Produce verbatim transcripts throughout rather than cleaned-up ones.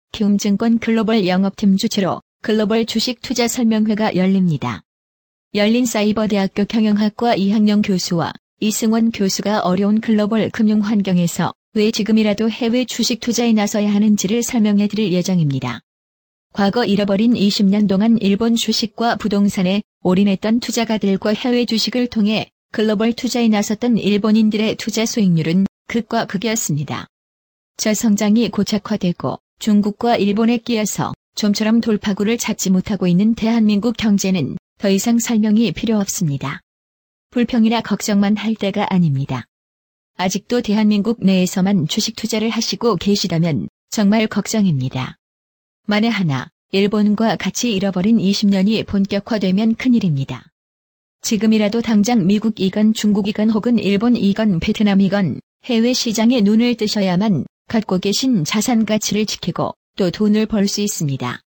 키움증권 글로벌 영업팀 주최로 글로벌 주식 투자 설명회가 열립니다. 열린 사이버대학교 경영학과 이학영 교수와 이승원 교수가 어려운 글로벌 금융 환경에서 왜 지금이라도 해외 주식 투자에 나서야 하는지를 설명해 드릴 예정입니다. 과거 잃어버린 이십 년 동안 일본 주식과 부동산에 올인했던 투자가들과 해외 주식을 통해 글로벌 투자에 나섰던 일본인들의 투자 수익률은 극과 극이었습니다. 저성장이 고착화되고 중국과 일본에 끼어서 좀처럼 돌파구를 찾지 못하고 있는 대한민국 경제는 더 이상 설명이 필요 없습니다. 불평이나 걱정만 할 때가 아닙니다. 아직도 대한민국 내에서만 주식 투자를 하시고 계시다면 정말 걱정입니다. 만에 하나 일본과 같이 잃어버린 이십 년이 본격화되면 큰일입니다. 지금이라도 당장 미국이건 중국이건 혹은 일본이건 베트남이건 해외 시장에 눈을 뜨셔야만 갖고 계신 자산 가치를 지키고 또 돈을 벌 수 있습니다.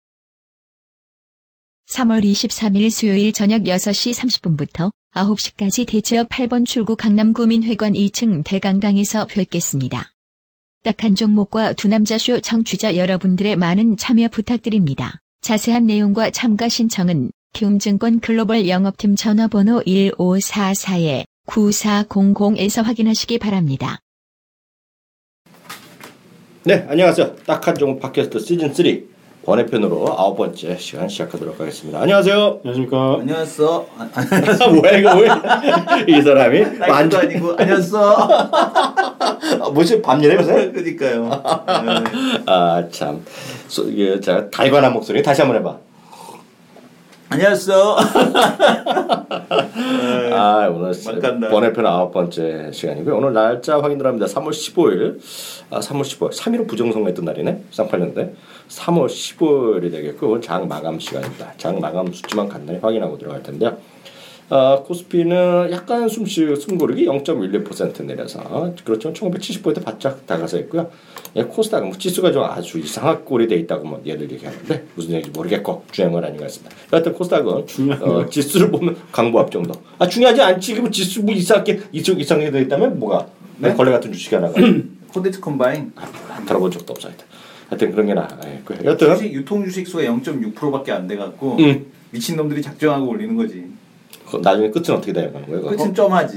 삼월 이십삼일 수요일 저녁 여섯 시 삼십 분부터 아홉 시까지 대체역 팔 번 출구 강남구민회관 이 층 대강당에서 뵙겠습니다. 딱한 종목과 두 남자쇼 청취자 여러분들의 많은 참여 부탁드립니다. 자세한 내용과 참가 신청은 키움증권 글로벌 영업팀 전화번호 일오사사 구사공공에서 확인하시기 바랍니다. 네, 안녕하세요. 딱한 종목 팟캐스트 시즌 쓰리 번외편으로 아홉 번째 시간 시작하도록 하겠습니다. 안녕하세요. 안녕하십니까. 안녕하세요. 뭐야 이거 뭐야? 이 사람이 만두 아니고 안녕하세요. 무슨 밤일에 무슨? 그러니까요. 아 참, 소, 이게 자 달관한 목소리 다시 한번 해봐. 안녕하세요. 아 오늘 번외편 아홉 번째 시간이고요. 오늘 날짜 확인을 합니다. 삼월 십오일, 아 삼월 십오일, 삼 일은 부정선거했던 날이네. 쌍팔년대. 삼월 십오일이 되겠고 오늘 장 마감 시간입니다. 장 마감 수치만 간단히 확인하고 들어갈 텐데요. 어, 코스피는 약간 숨쉬 숨고르기 영 점 일이 퍼센트 내려서 그렇지만 천오백칠십 포인트 바짝 다가서 있고요. 예, 코스닥은 뭐 지수가 좀 아주 이상한 꼴이 돼 있다고 뭐 얘들 얘기하는데 무슨 얘기인지 모르겠고 중요한 건 아닌 것 같습니다. 여하튼 코스닥은 어, 지수를 보면 강보합 정도. 아 중요하지 않지. 뭐 지수 뭐 이상하게 이쪽 이상하게 돼 있다면 뭐가 네? 걸레 같은 주식이 하나가 콘텐츠 컴바인 안 들어본 적도 없어. 하여튼 그런 게 나아있고요. 여하튼 주식, 유통 주식 수가 영 점 육 퍼센트밖에 안 돼갖고 음. 미친 놈들이 작정하고 올리는 거지. 나중에 끝은 어떻게 되는 거예요? 끝은 점하지.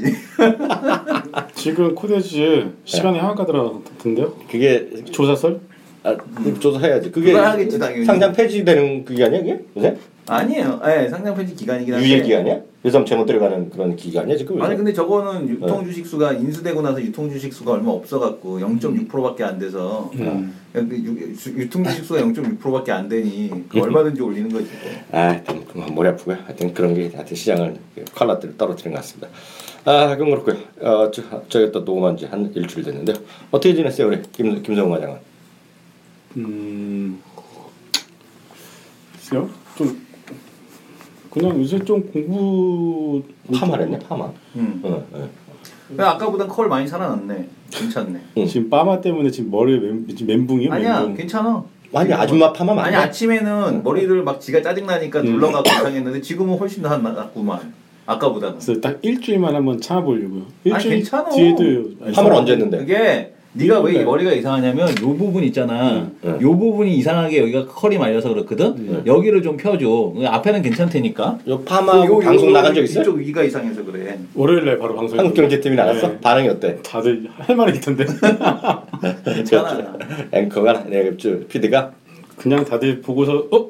지금 코데지 시간이 하한가 들어갔던데요? 그게 조사설? 아, 조사해야지. 그게 하겠지, 당연히. 상장 폐지되는 그게 아니야, 이게? 요새? 아니에요. 네, 상장 폐지 기간이긴 한데. 유예 기간이야? 요즘 제목 들어가는 그런 기간이야 지금? 아니 근데 저거는 유통 주식 수가 인수되고 나서 유통 주식 수가 얼마 없어갖고 영 점 육 퍼센트밖에 안 돼서 음. 유통 주식 수가 영 점 육 퍼센트밖에 안 되니 그 얼마든지 올리는 거지. 아, 하여튼 머리 아프고요. 하여튼 그런 게 하여튼 시장을 컬러들을 떨어뜨리는 것 같습니다. 아, 그럼 그렇고요. 어, 저, 저희 또 녹음한 지 한 일주일 됐는데요. 어떻게 지냈어요, 우리 김 김성훈 과장은? 음, 글쎄요, 좀. 그냥 요새 좀 공부 파마랬네 파마. 응. 어, 어. 아까보단 컬 많이 살아났네. 괜찮네. 응. 지금 파마 때문에 지금 머리 멘, 지금 멘붕이요? 아니야 멘붕. 괜찮아. 아니 아줌마 파마 맞아. 아니 아침에는 응. 머리를 막 지가 짜증 나니까 응. 눌러가고 이상했는데 지금은 훨씬 더 낫구만. 아까보다는. 그래서 딱 일주일만 한번 참아보려고요. 일주일 아니 괜찮아. 뒤에도 파마를 언제 했는데? 그게 네가 왜 머리가 이상하냐면 요 부분 있잖아. 응. 요 부분이 이상하게 여기가 컬이 말려서 그렇거든. 응. 여기를 좀 펴줘. 앞에는 괜찮다니까. 요 파마 요, 방송 요, 나간 적 있어요? 이쪽 위가 이상해서 그래. 월요일날 바로 방송. 한국경제팀이 나갔어? 네. 반응이 어때? 다들 할 말이 있던데. 괜찮아. 앵커가 내 피디가 그냥 다들 보고서 어?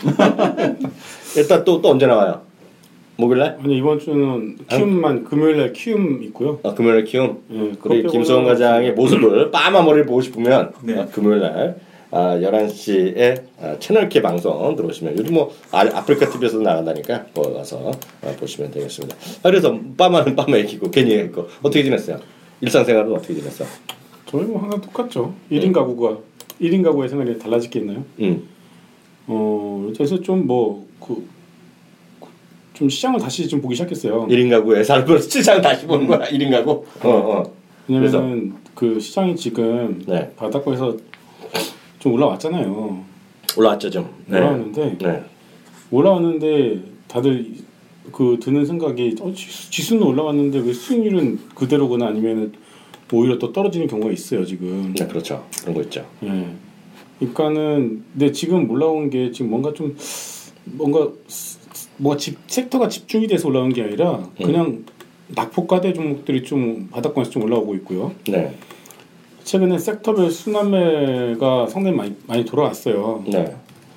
일단 또 또 언제 나와요? 목요일날? 아니 이번 주는 키움만 금요일날 키움 있고요. 아 금요일날 키움. 네, 우리 김성훈 과장의 모습을 빠마 머리를 보고 싶으면 네. 아, 금요일날 아, 열한 시에 아, 채널 K 방송 들어오시면 요즘 뭐 아, 아프리카 티비에서도 나간다니까 거기 가서 아, 보시면 되겠습니다. 아, 그래서 빠마는 빠마 얘기고 괜히 얘기고 어떻게 지냈어요? 일상생활은 어떻게 지냈어? 저희 뭐 항상 똑같죠. 일 인 음. 가구가 일 인 가구의 생활이 달라질 게 있나요? 음. 어 그래서 좀 뭐 그 좀 시장을 다시 좀 보기 시작했어요. 일 인 가구에 살면서 시장 다시 보는 거야. 일 인 가구. 어, 어. 왜냐면은 그 시장이 지금 네. 바닥권에서 좀 올라왔잖아요. 올라왔죠 좀. 네. 올라왔는데 네. 올라왔는데 다들 그 드는 생각이 어, 지수, 지수는 올라왔는데 왜 수익률은 그대로거나 아니면은 오히려 또 떨어지는 경우가 있어요 지금. 네, 그렇죠. 그런 거 있죠. 네. 그러니까는 근데 지금 올라온 게 지금 뭔가 좀 뭔가 뭐 집 섹터가 집중이 돼서 올라온 게 아니라 그냥 음. 낙폭과대 종목들이 좀 바닥권에서 좀 올라오고 있고요. 네. 최근에 섹터별 순환매가 상당히 많이 많이 돌아왔어요. 네.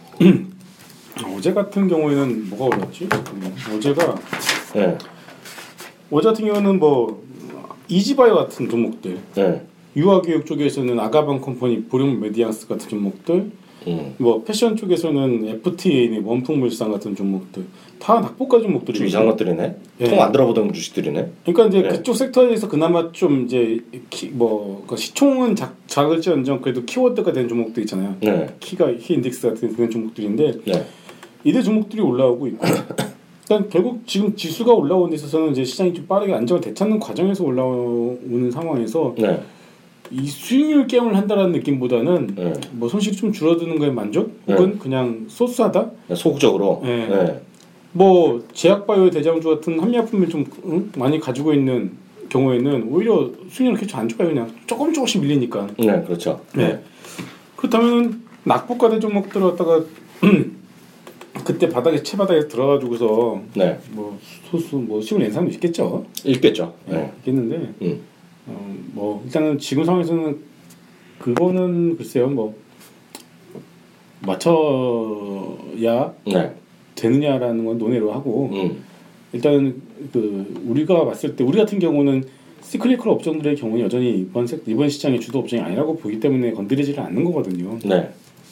어제 같은 경우에는 뭐가 올랐지? 어제가 네. 어제 같은 경우는 뭐 이지바이오 같은 종목들, 네. 유아교육 쪽에서는 아가방 컴퍼니, 보령 메디앙스 같은 종목들, 음. 뭐 패션 쪽에서는 에프티에이, 원풍물산 같은 종목들 다 낙폭가 종목들이 이상한 것들이네. 네. 통 안 들어보던 주식들이네. 그러니까 이제 네. 그쪽 섹터에서 그나마 좀 이제 키, 뭐 그 시총은 작, 작을지언정 그래도 키워드가 된 종목들 있잖아요. 네. 키가 키 인덱스 같은 그런 종목들인데 네. 이들 종목들이 올라오고 있고. 일단 결국 지금 지수가 올라오는 데 있어서는 이제 시장이 좀 빠르게 안정을 되찾는 과정에서 올라오는 상황에서 네. 이 수익률 게임을 한다라는 느낌보다는 네. 뭐 손실이 좀 줄어드는 거에 만족 혹은 네. 그냥 소스하다 소극적으로 네. 네. 뭐 제약바이오 대장주 같은 한미약품을 좀 응? 많이 가지고 있는 경우에는 오히려 수익률이 그렇게 안 좋아요. 그냥 조금 조금씩 밀리니까. 네, 그렇죠. 네. 네. 그렇다면 낙폭과대 종목들 갖다가 그때 바닥에 채바닥에 들어가지고서 네. 뭐 소수 뭐 수익을 낸 사람도 있겠죠. 있겠죠. 네. 네. 있겠는데 음. 어, 뭐 일단은 지금 상황에서는 그거는 글쎄요 뭐 맞춰야 네. 되느냐라는 건 논의로 하고 음. 일단은 그 우리가 봤을 때 우리 같은 경우는 시클리컬 업종들의 경우는 여전히 이번 색 이번 시장의 주도 업종이 아니라고 보기 때문에 건드리지를 않는 거거든요. 네.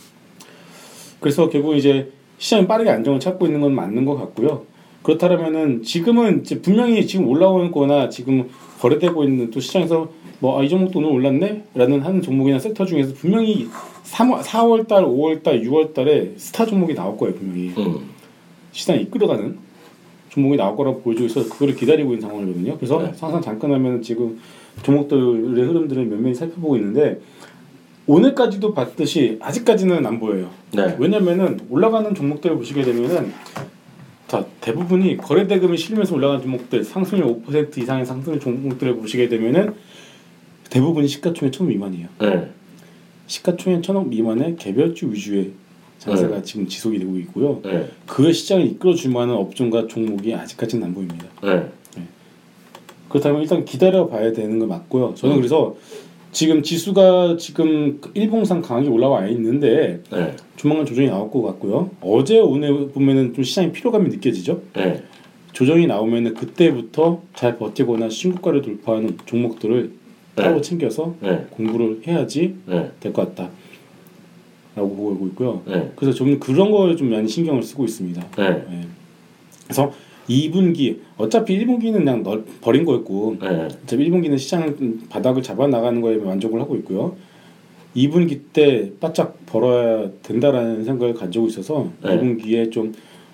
그래서 결국 이제 시장이 빠르게 안정을 찾고 있는 건 맞는 것 같고요. 그렇다면은 지금은 이제 분명히 지금 올라오는 거나 지금 거래되고 있는 또 시장에서 뭐 아, 이 종목도 오늘 올랐네라는 하는 종목이나 섹터 중에서 분명히 삼월, 사월달, 오월달, 유월달에 스타 종목이 나올 거예요 분명히. 음. 시장이 이끌어가는 종목이 나올 거라고 보여주고 있어서 그거를 기다리고 있는 상황이거든요. 그래서 네. 항상 잠깐 하면 지금 종목들의 흐름들을 면밀히 살펴보고 있는데 오늘까지도 봤듯이 아직까지는 안 보여요. 네. 왜냐면은 올라가는 종목들을 보시게 되면은 자 대부분이 거래대금이 실리면서 올라가는 종목들 상승률 오 퍼센트 이상의 상승 종목들을 보시게 되면은 대부분이 시가총액 천억 미만이에요. 네. 시가총액 천억 미만의 개별주 위주의 장세가 네. 지금 지속이 되고 있고요. 네. 그 시장을 이끌어줄 만한 업종과 종목이 아직까지는 안 보입니다. 네. 네. 그렇다면 일단 기다려봐야 되는 거 맞고요. 저는 음. 그래서 지금 지수가 지금 일봉상 강하게 올라와 있는데 네. 조만간 조정이 나올 것 같고요. 어제 오늘 보면은 좀 시장의 피로감이 느껴지죠. 네. 조정이 나오면은 그때부터 잘 버티거나 신고가를 돌파하는 종목들을 네. 따로 챙겨서 네. 공부를 해야지 네. 될 것 같다. 라고 보고 있고요. 네. 그래서 저는 그런 거에 좀 많이 신경을 쓰고 있습니다. 네. 네. 그래서 이 분기 어차피 일 분기는 그냥 널, 버린 거였고 네. 어차피 일 분기는 시장 바닥을 잡아 나가는 거에 만족을 하고 있고요. 이 분기 때 바짝 벌어야 된다라는 생각을 가지고 있어서 네. 이 분기에 좀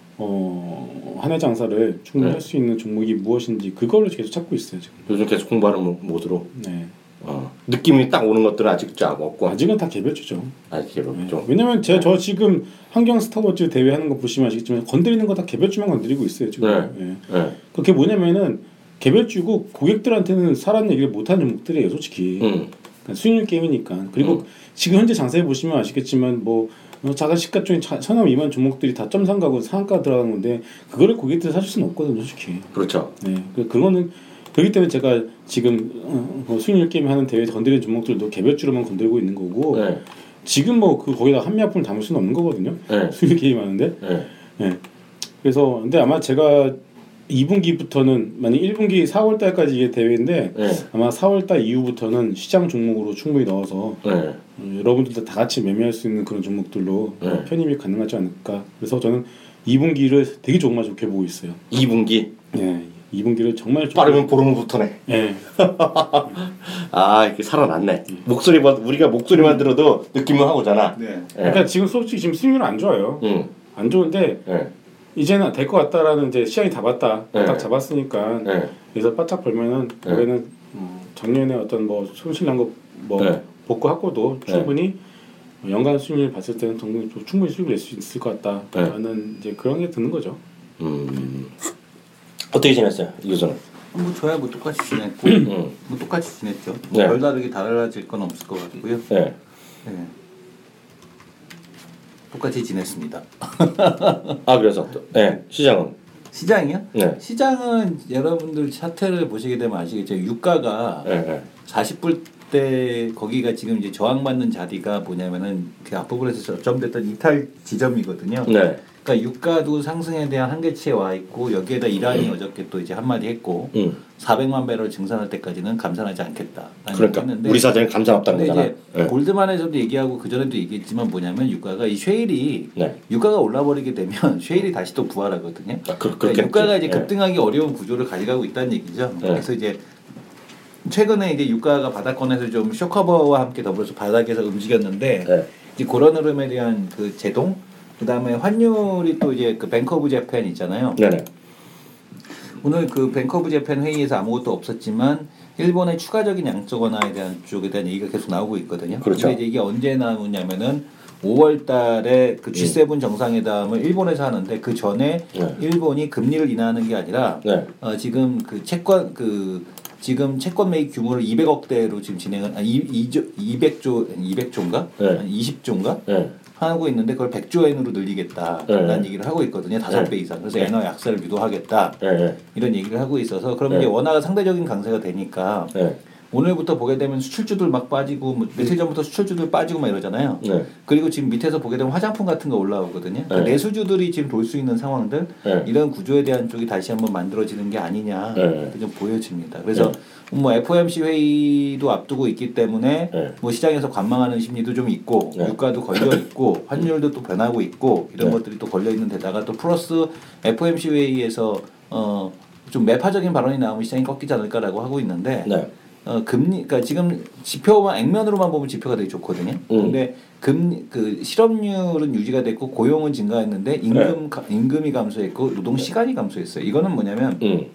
어, 한 해 장사를 충분히 네. 할 수 있는 종목이 무엇인지 그거를 계속 찾고 있어요 지금. 요즘 계속 공부하는 모드로. 네. 어, 느낌이 딱 오는 것들은 아직 좀 없고. 아직은 다 개별주죠. 아직 개별주죠. 네. 왜냐면 제가 네. 저 지금 환경 스타워즈 대회 하는 거 보시면 아시겠지만 건드리는 거 다 개별주만 건드리고 있어요 지금. 네. 네. 네. 그게 뭐냐면은 개별주고 고객들한테는 사람 얘기를 못하는 종목들이에요 솔직히. 음. 그러니까 수익률 게임이니까. 그리고 음. 지금 현재 장세에 보시면 아시겠지만 뭐 작은 시가총액 천억 미만 종목들이 다 점상 가고 상한가 들어가는 건데 그거를 고객들이 사줄 수는 없거든요 솔직히. 그렇죠. 네. 그거는 그렇기 때문에 제가 지금 어, 수익률 게임 하는 대회 건드리는 종목들도 개별주로만 건드리고 있는 거고 네. 지금 뭐 그 거기다 한미약품을 담을 수는 없는 거거든요. 네. 수익률 게임 하는데. 네. 네. 그래서 근데 아마 제가 이 분기부터는 만약 일 분기 사월 달까지 이게 대회인데 네. 아마 사월 달 이후부터는 시장 종목으로 충분히 넣어서 네. 어, 여러분들도 다 같이 매매할 수 있는 그런 종목들로 네. 편입이 가능하지 않을까. 그래서 저는 이 분기를 되게 조금만 좋게 보고 있어요. 이 분기? 네. 이 분기를 정말 빠르면 보름 후부터네. 네. 아 이렇게 살아났네. 네. 목소리만 우리가 목소리만 들어도 느낌은 하고잖아. 네. 네. 그러니까 지금 솔직히 지금 수익률은 안 좋아요. 음. 안 좋은데 네. 이제는 될 것 같다라는 이제 시장이 다 봤다. 네. 딱 잡았으니까 네. 그래서 바짝 벌면은 네. 올해는 어, 작년에 어떤 뭐 손실난 거 뭐 네. 복구하고도 충분히 네. 연간 수익률 봤을 때는 충분히 수익을 낼 수 있을 것 같다라는 네. 이제 그런 게 드는 거죠. 음. 어떻게 지냈어요, 유저는? 뭐 저야 뭐 똑같이 지냈고, 음. 뭐 똑같이 지냈죠. 네. 별다르게 달라질 건 없을 것 같고요. 네. 네. 똑같이 지냈습니다. 아 그래서 또, 네, 시장은? 시장이요? 네. 시장은 여러분들 차트를 보시게 되면 아시겠죠. 유가가 네, 네. 사십 불대 거기가 지금 이제 저항받는 자리가 뭐냐면은 그 앞부분에서 저점됐던 이탈 지점이거든요. 네. 그러니까 유가도 상승에 대한 한계치에 와 있고 여기에다 이란이 음. 어저께 또 이제 한마디 했고 음. 사백만 배럴 증산할 때까지는 감산하지 않겠다. 그러니까 했는데, 우리 사장이 감산 없다는 거잖아. 이제 네. 골드만에서도 얘기하고 그 전에도 얘기했지만 뭐냐면 유가가 이 쉐일이 네. 유가가 올라버리게 되면 쉐일이 다시 또 부활하거든요. 아, 그, 그러니까 유가가 이제 급등하기 네. 어려운 구조를 가져가고 있다는 얘기죠. 네. 그래서 이제 최근에 이제 유가가 바닥권에서 좀 쇼커버와 함께 더불어서 바닥에서 움직였는데 네. 이제 그런 흐름에 대한 그 제동 그 다음에 환율이 또 이제 그 뱅크 오브 재팬 있잖아요. 네네. 오늘 그 뱅크 오브 재팬 회의에서 아무것도 없었지만 일본의 추가적인 양적 완화에 대한 쪽에 대한 얘기가 계속 나오고 있거든요. 그렇죠. 근데 이제 이게 언제 나오냐면은 오월 달에 그 지 세븐 음. 정상회담을 일본에서 하는데 그 전에 네. 일본이 금리를 인하하는 게 아니라 네. 어, 지금 그 채권 그 지금 채권 매입 규모를 이백억대로 지금 진행을 아 이백조 이백조인가? 네. 이십조인가? 네. 하고 있는데 그걸 백조엔으로 늘리겠다라는 네. 얘기를 하고 있거든요. 다섯 배 이상. 그래서 네. 엔화 약세를 유도하겠다. 네. 이런 얘기를 하고 있어서 그러면 네. 이제 원화가 상대적인 강세가 되니까 네. 오늘부터 보게 되면 수출주들 막 빠지고 뭐 며칠 전부터 수출주들 빠지고 막 이러잖아요. 네. 그리고 지금 밑에서 보게 되면 화장품 같은 거 올라오거든요. 네. 그러니까 내수주들이 지금 돌 수 있는 상황들 네. 이런 구조에 대한 쪽이 다시 한번 만들어지는 게 아니냐 네. 좀 보여집니다. 그래서 네. 뭐 에프오엠씨 회의도 앞두고 있기 때문에 네. 뭐 시장에서 관망하는 심리도 좀 있고 네. 유가도 걸려 있고 환율도 또 변하고 있고 이런 네. 것들이 또 걸려 있는 데다가 또 플러스 에프오엠씨 회의에서 어 좀 매파적인 발언이 나오면 시장이 꺾이지 않을까라고 하고 있는데. 네. 어 금리 그러니까 지금 지표만 액면으로만 보면 지표가 되게 좋거든요. 음. 근데 금리 그 실업률은 유지가 됐고 고용은 증가했는데 임금 네. 가, 임금이 감소했고 노동 시간이 감소했어요. 이거는 뭐냐면 음.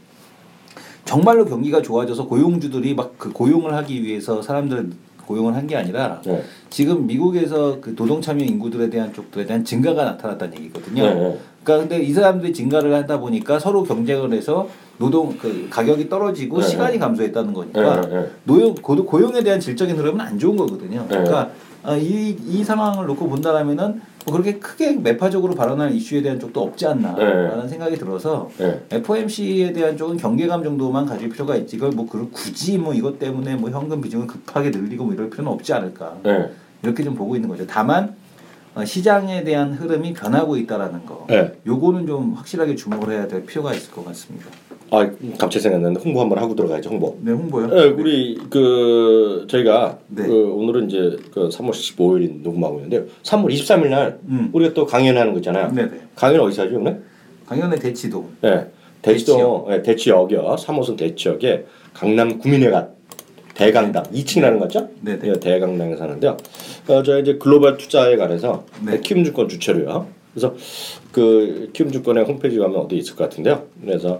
정말로 경기가 좋아져서 고용주들이 막 그 고용을 하기 위해서 사람들을 고용을 한 게 아니라 네. 지금 미국에서 그 노동 참여 인구들에 대한 쪽들에 대한 증가가 나타났다는 얘기거든요. 네. 그러니까 근데 이 사람들이 증가를 하다 보니까 서로 경쟁을 해서 노동 그 가격이 떨어지고 네. 시간이 감소했다는 거니까 네. 노용 고, 고용에 대한 질적인 흐름은 안 좋은 거거든요. 그러니까 네. 이, 이 상황을 놓고 본다라면은 뭐 그렇게 크게 매파적으로 발언할 이슈에 대한 쪽도 없지 않나라는 네. 생각이 들어서 네. 에프오엠씨에 대한 쪽은 경계감 정도만 가질 필요가 있지 이걸 뭐 굳이 뭐 이것 때문에 뭐 현금 비중을 급하게 늘리고 뭐 이럴 필요는 없지 않을까 네. 이렇게 좀 보고 있는 거죠. 다만 어, 시장에 대한 흐름이 변하고 있다라는 거 네. 요거는 좀 확실하게 주목을 해야 될 필요가 있을 것 같습니다. 아, 갑자기 생각났는데 홍보 한번 하고 들어가야죠. 홍보. 네, 홍보요. 네, 우리 그 저희가 네. 그 오늘은 이제 그 삼월 십오일 녹음하고 있는데요. 삼월 이십삼일 날 음. 우리가 또 강연하는 거 있잖아요. 네, 네. 강연 어디서 하죠, 오늘? 강연은 대치동. 네, 대치동, 대치역. 네, 대치역이요. 삼 호선 대치역에 강남 구민회관 대강당 이 층이라는 거죠? 네, 네. 대강당에서 하는데요. 어, 저희 이제 글로벌 투자에 관해서 네. 키움증권 주최로요. 그래서 그 키움증권의 홈페이지 가면 어디 있을 것 같은데요. 그래서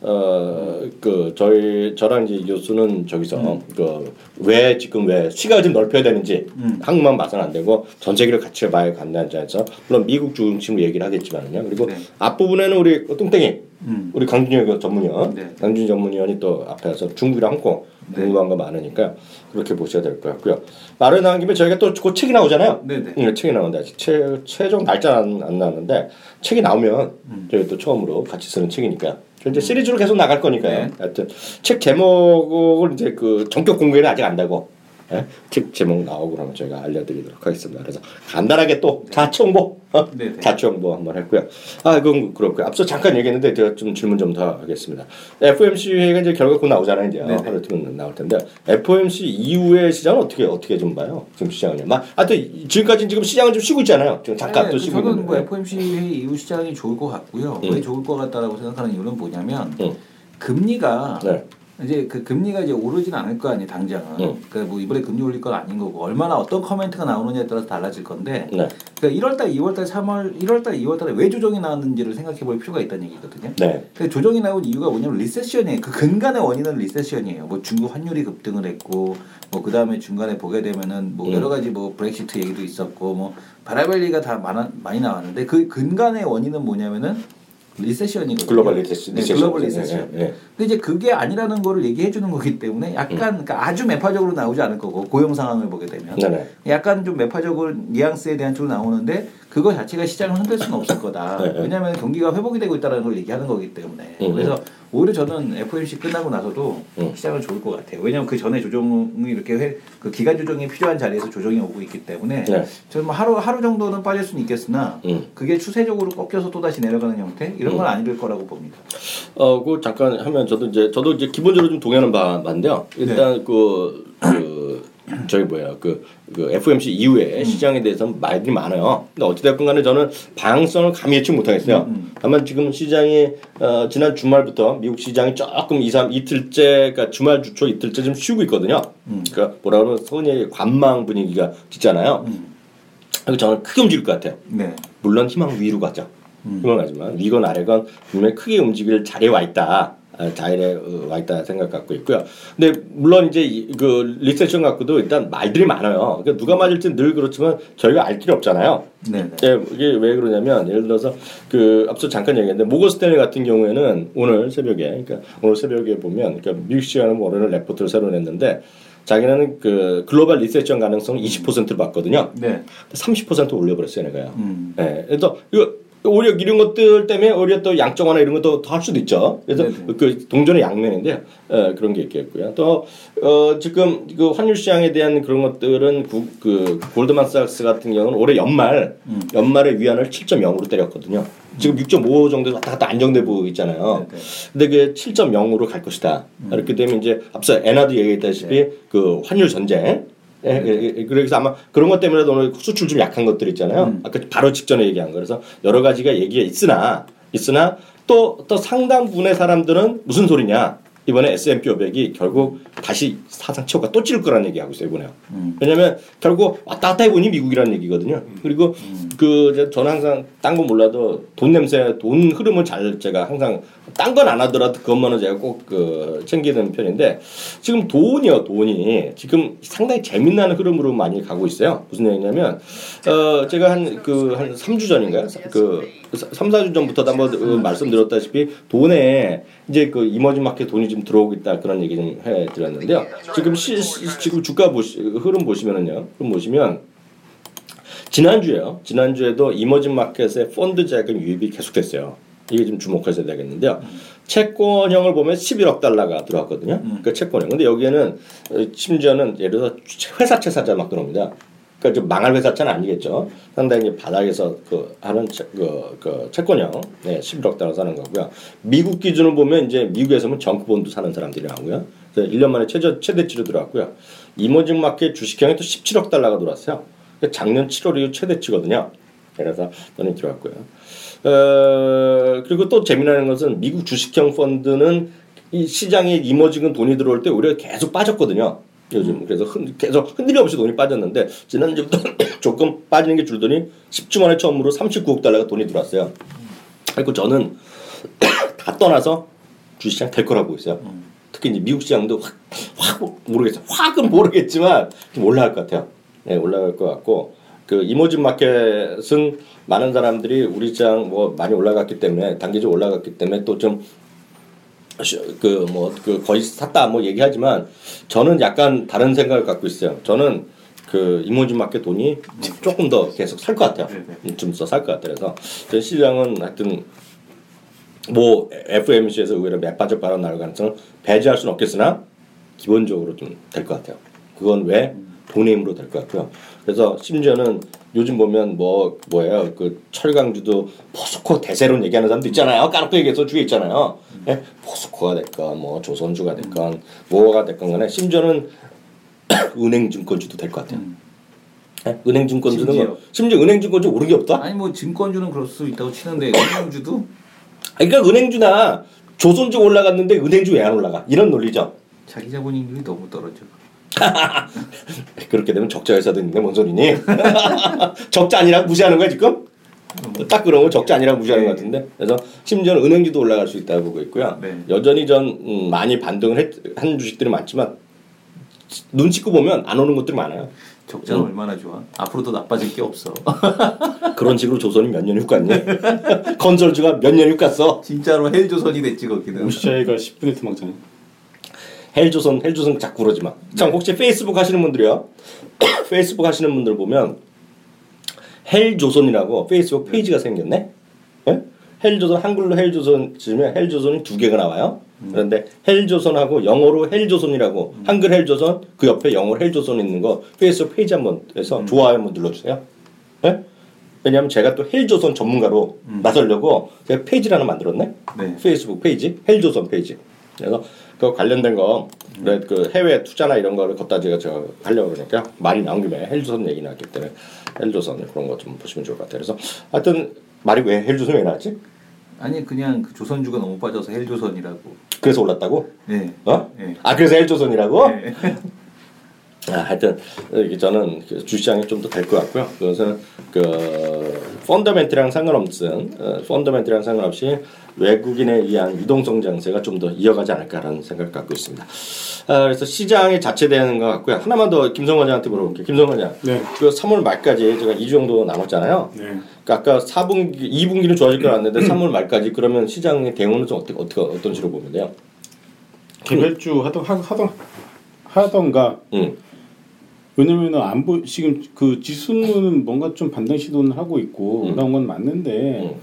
어, 그, 저희, 저랑 이제 교수는 저기서, 음. 그, 왜, 지금 왜, 시각을 좀 넓혀야 되는지, 음. 한국만 봐서는 안 되고, 전 세계를 같이 봐야 간다는 해서, 물론 미국 중심으로 얘기를 하겠지만요. 그리고 네. 앞부분에는 우리 뚱땡이, 음. 우리 강준혁 전문위원, 네. 강준혁 전문위원이 또 앞에서 중국이랑 홍콩, 궁금한 거 많으니까, 그렇게 보셔야 될 것 같고요. 말을 나온 김에 저희가 또 곧 책이 나오잖아요. 네네. 응, 책이 나오는데, 아직 최, 최종 날짜는 안, 안 나왔는데, 책이 나오면, 음. 저희 또 처음으로 같이 쓰는 책이니까, 이제 시리즈로 계속 나갈 거니까요. 네. 하여튼 책 제목을 이제 그 전격 공개는 아직 안 되고 예? 책 제목 나오고 그러면 저희가 알려드리도록 하겠습니다. 그래서 간단하게 또 자체 홍보, 어? 자체 홍보 한번 했고요. 아, 그건 그렇고요. 앞서 잠깐 얘기했는데 제가 좀 질문 좀 더 하겠습니다. 에프오엠씨 회의가 이제 결과 곧 나오잖아요. 이제 하루 이틀은 나올 텐데 에프오엠씨 이후의 시장은 어떻게 어떻게 좀 봐요? 지금 시장은요. 막, 하여튼 지금까지 지금 시장은 좀 쉬고 있잖아요. 지금 잠깐 네, 또 쉬고 있는데. 저는 뭐 에프오엠씨 회의 이후 시장이 좋을 것 같고요. 음. 왜 좋을 것 같다라고 생각하는 이유는 뭐냐면 음. 금리가 네. 이제 그 금리가 이제 오르진 않을 거 아니에요, 당장은. 응. 그러니까 뭐 이번에 금리 올릴 건 아닌 거고 얼마나 어떤 커멘트가 나오느냐에 따라서 달라질 건데. 네. 그러니까 일월달, 이월달, 삼월, 일월달, 이월달에 왜 조정이 나왔는지를 생각해볼 필요가 있다는 얘기거든요. 네. 그 조정이 나온 이유가 뭐냐면 리세션이에요. 그 근간의 원인은 리세션이에요. 뭐 중국 환율이 급등을 했고, 뭐 그 다음에 중간에 보게 되면은 뭐 응. 여러 가지 뭐 브렉시트 얘기도 있었고, 뭐 바라벨리가 다 많아, 많이 나왔는데 그 근간의 원인은 뭐냐면은. 리세션이거든요. 글로벌 리세션. 네, 글로벌 리세션. 네, 네. 근데 이제 그게 아니라는 거를 얘기해 주는 거기 때문에 약간 음. 그러니까 아주 매파적으로 나오지 않을 거고 고용 상황을 보게 되면 네네. 약간 좀 매파적으로 뉘앙스에 대한 쪽으로 나오는데 그거 자체가 시장을 흔들 수는 없을 거다. 네네. 왜냐하면 경기가 회복이 되고 있다는 걸 얘기하는 거기 때문에 음. 그래서 오히려 저는 에프오엠씨 끝나고 나서도 음. 시장은 좋을 것 같아요. 왜냐하면 그 전에 조정이 이렇게 회, 그 기간 조정이 필요한 자리에서 조정이 오고 있기 때문에 네. 저는 뭐 하루 하루 정도는 빠질 수는 있겠으나 음. 그게 추세적으로 꺾여서 또 다시 내려가는 형태 이런 건 음. 아닐 거라고 봅니다. 어, 그 잠깐 하면 저도 이제 저도 이제 기본적으로 좀 동의하는 바인데요. 일단 네. 그, 그 저기 뭐야 그, 그 에프오엠씨 이후에 음. 시장에 대해서 말들이 많아요. 근데 어찌됐건 간에 저는 방향성을 감히 예측 못하겠어요. 음, 음. 다만 지금 시장이 어, 지난 주말부터 미국 시장이 조금 이, 삼 이틀째 그러니까 주말 주초 이틀째 좀 쉬고 있거든요. 음. 그러니까 뭐라 그러면 흔히 관망 분위기가 있잖아요. 음. 그래서 저는 크게 움직일 것 같아요. 네. 물론 희망 위로 가죠. 음. 희망하지만 위건 아래건 분명히 크게 움직일 자리에 와 있다. 자리에 와 있다 생각 갖고 있고요. 근데 물론 이제 그 리세션 갖고도 일단 말들이 많아요. 그러니까 누가 맞을지는 늘 그렇지만 저희가 알 길이 없잖아요. 네. 이게 왜 그러냐면 예를 들어서 그 앞서 잠깐 얘기했는데 모건 스탠리 같은 경우에는 오늘 새벽에 그러니까 오늘 새벽에 보면 그러니까 미국 시간은 월요일 레포트를 새로 냈는데. 자기는 그 글로벌 리세션 가능성 이십 퍼센트를 봤거든요. 네. 삼십 퍼센트 올려버렸어요, 내가요. 음. 네. 그래서 이거 오히려 이런 것들 때문에 오히려 또 양적완화 이런 것도 더 할 수도 있죠. 그래서 네네. 그 동전의 양면인데요. 에, 그런 게 있겠고요. 또 어, 지금 그 환율 시장에 대한 그런 것들은 구, 그 골드만삭스 같은 경우는 올해 연말 음. 연말에 위안을 칠 점 영으로 때렸거든요. 지금 육 점 오 정도 왔다 갔다 안정돼 보이고 있잖아요. 네네. 근데 그게 칠 점 영으로 갈 것이다. 음. 이렇게 되면 이제 앞서 에나도 얘기했다시피 네. 그 환율 전쟁. 예, 예, 그래서 아마 그런 것 때문에도 오늘 수출 좀 약한 것들 있잖아요. 음. 아까 바로 직전에 얘기한 거. 그래서 여러 가지가 얘기가 있으나, 있으나 또, 또 상당 부분의 사람들은 무슨 소리냐. 이번에 에스 앤 피 오백이 결국 다시 사상 최고가 또 찌를 거라는 얘기하고 있어요, 이번에요. 음. 왜냐면 결국 왔다 갔다 해보니 미국이라는 얘기거든요. 그리고 음. 그, 저는 항상 딴 건 몰라도 돈 냄새, 돈 흐름을 잘 제가 항상 딴 건 안 하더라도 그것만은 제가 꼭 그 챙기는 편인데 지금 돈이요, 돈이 지금 상당히 재미나는 흐름으로 많이 가고 있어요. 무슨 얘기냐면, 어, 제가 한 그, 한 삼 주 전인가요? 그, 삼, 사 주 전부터도 한번 음. 말씀드렸다시피 돈에 이제 그 이머징 마켓 돈이 좀 들어오고 있다 그런 얘기 좀 해드렸는데요. 지금 시, 시, 지금 주가 보시, 흐름 보시면은요. 흐름 보시면 지난주에요. 지난주에도 이머징 마켓의 펀드 자금 유입이 계속됐어요. 이게 좀 주목하셔야 되겠는데요. 음. 채권형을 보면 십일억 달러가 들어왔거든요. 음. 그 채권형. 근데 여기에는 심지어는 예를 들어서 회사채 사자 막 들어옵니다. 그러니까 좀 망할 회사채는 아니겠죠. 상당히 바닥에서 그 하는 채, 그, 그 채권형 네, 십일억 달러 사는 거고요. 미국 기준으로 보면 이제 미국에서는 정크본드 사는 사람들이 나오고요. 그래서 일 년 만에 최저, 최대치로 들어왔고요. 이머징 마켓 주식형에 또 십칠억 달러가 들어왔어요. 작년 칠월 이후 최대치거든요. 그래서 돈이 들어왔고요. 어, 그리고 또 재미나는 것은 미국 주식형 펀드는 이 시장에 이머징은 돈이 들어올 때 오히려 계속 빠졌거든요. 요즘 그래서 흔, 계속 흔들림 없이 돈이 빠졌는데 지난주부터 조금 빠지는 게 줄더니 십 주 만에 처음으로 삼십구억 달러가 돈이 들어왔어요. 그리고 저는 다 떠나서 주식시장 될 거라고 보고 있어요. 특히 이제 미국 시장도 확, 확 모르겠어요. 확은 모르겠지만 좀 올라갈 것 같아요. 네, 올라갈 것 같고 그 이머징 마켓은 많은 사람들이 우리 시장 뭐 많이 올라갔기 때문에 단기적으로 올라갔기 때문에 또 좀 그 뭐 그 거의 샀다 뭐 얘기하지만 저는 약간 다른 생각을 갖고 있어요. 저는 그 이머징 마켓 돈이 조금 더 계속 살 것 같아요. 좀 더 살 것 같아요. 그래서 저 시장은 하여튼 뭐 에프오엠씨에서 의외로 매파적 발언 나올 가능성을 배제할 수는 없겠으나 기본적으로 좀 될 것 같아요. 그건 왜 돈의 힘으로 될 것 같고요. 그래서 심지어는 요즘 보면 뭐 뭐예요 그 철강주도 포스코 대세론 얘기하는 사람도 있잖아요. 까놓고 얘기해서 주에 있잖아요. 네? 포스코가 됐건 뭐 조선주가 됐건 뭐가 됐건 간에 심지어는 은행증권주도 될 것 같아요. 음. 네? 은행증권주는 심지어. 심지어 은행증권주 오른 게 없다? 아니 뭐 증권주는 그럴 수 있다고 치는데 은행주도? 그러니까 은행주나 조선주 올라갔는데 은행주 왜 안 올라가? 이런 논리죠. 자기 자본익률이 너무 떨어져. 그렇게 되면 적자 회사도 있는데 뭔 소리니? 적자 아니라고 무시하는 거야 지금? 딱 그런 거 적자 아니라고 무시하는 네. 것 같은데 그래서 심지어는 은행주도 올라갈 수 있다고 보고 있고요. 네. 여전히 전 음, 많이 반등을 했, 한 주식들이 많지만 눈 씻고 보면 안 오는 것들이 많아요. 적자는 응. 얼마나 좋아. 앞으로도 나빠질 게 없어. 그런 식으로 조선이 몇 년 육 갔니? 건설주가 몇 년 육 갔어? 진짜로 헬조선이 됐지 거기는. 오시자이가 십 분의 투망잖아. 헬조선 헬조선 자꾸 그러지 마. 네. 참 혹시 페이스북 하시는 분들이요. 페이스북 하시는 분들 보면 헬조선이라고 페이스북 페이지가 생겼네. 네? 헬조선 한글로 헬조선 치면 헬조선이 두 개가 나와요. 음. 그런데 헬조선하고 영어로 헬조선이라고 음. 한글 헬조선 그 옆에 영어 헬조선 있는 거 페이스북 페이지 한번 해서 음. 좋아요 한번 눌러주세요. 네? 왜냐하면 제가 또 헬조선 전문가로 음. 나서려고 제가 페이지를 하나 만들었네. 네. 페이스북 페이지 헬조선 페이지. 그래서 그 관련된 거 그 해외 투자나 이런 거를 걷다 제가 저 하려고 그러니까 말이 나온 김에 헬조선 얘기 나왔기 때문에 헬조선 그런 거 좀 보시면 좋을 것 같아요. 그래서 하여튼 말이 왜 헬조선이 왜 나왔지? 아니 그냥 그 조선주가 너무 빠져서 헬조선이라고. 그래서 올랐다고? 네. 어? 네. 아 그래서 헬조선이라고? 네. 아, 하여튼 저는 주시장이 좀 더 될 것 같고요. 그것은 그 펀더멘트랑 상관없는 어, 펀더멘트랑 상관없이 외국인에 의한 유동성 장세가 좀 더 이어가지 않을까라는 생각을 갖고 있습니다. 아, 그래서 시장이 자체되는 것 같고요. 하나만 더 김성관 원장한테 물어볼게요. 김성관 원장, 네. 그 삼월 말까지 제가 이 주 정도 남았잖아요. 네. 그러니까 아까 사 분기, 이 분기는 좋아질 줄 알았는데 삼월 말까지 그러면 시장의 대응은 좀 어떻게 어떻게 어떤 식으로 보면 돼요? 개별주 하던 하던 하던가. 응. 왜냐면은 안 보 지금 그 지수는 뭔가 좀 반등 시도는 하고 있고 음. 그런 건 맞는데 음.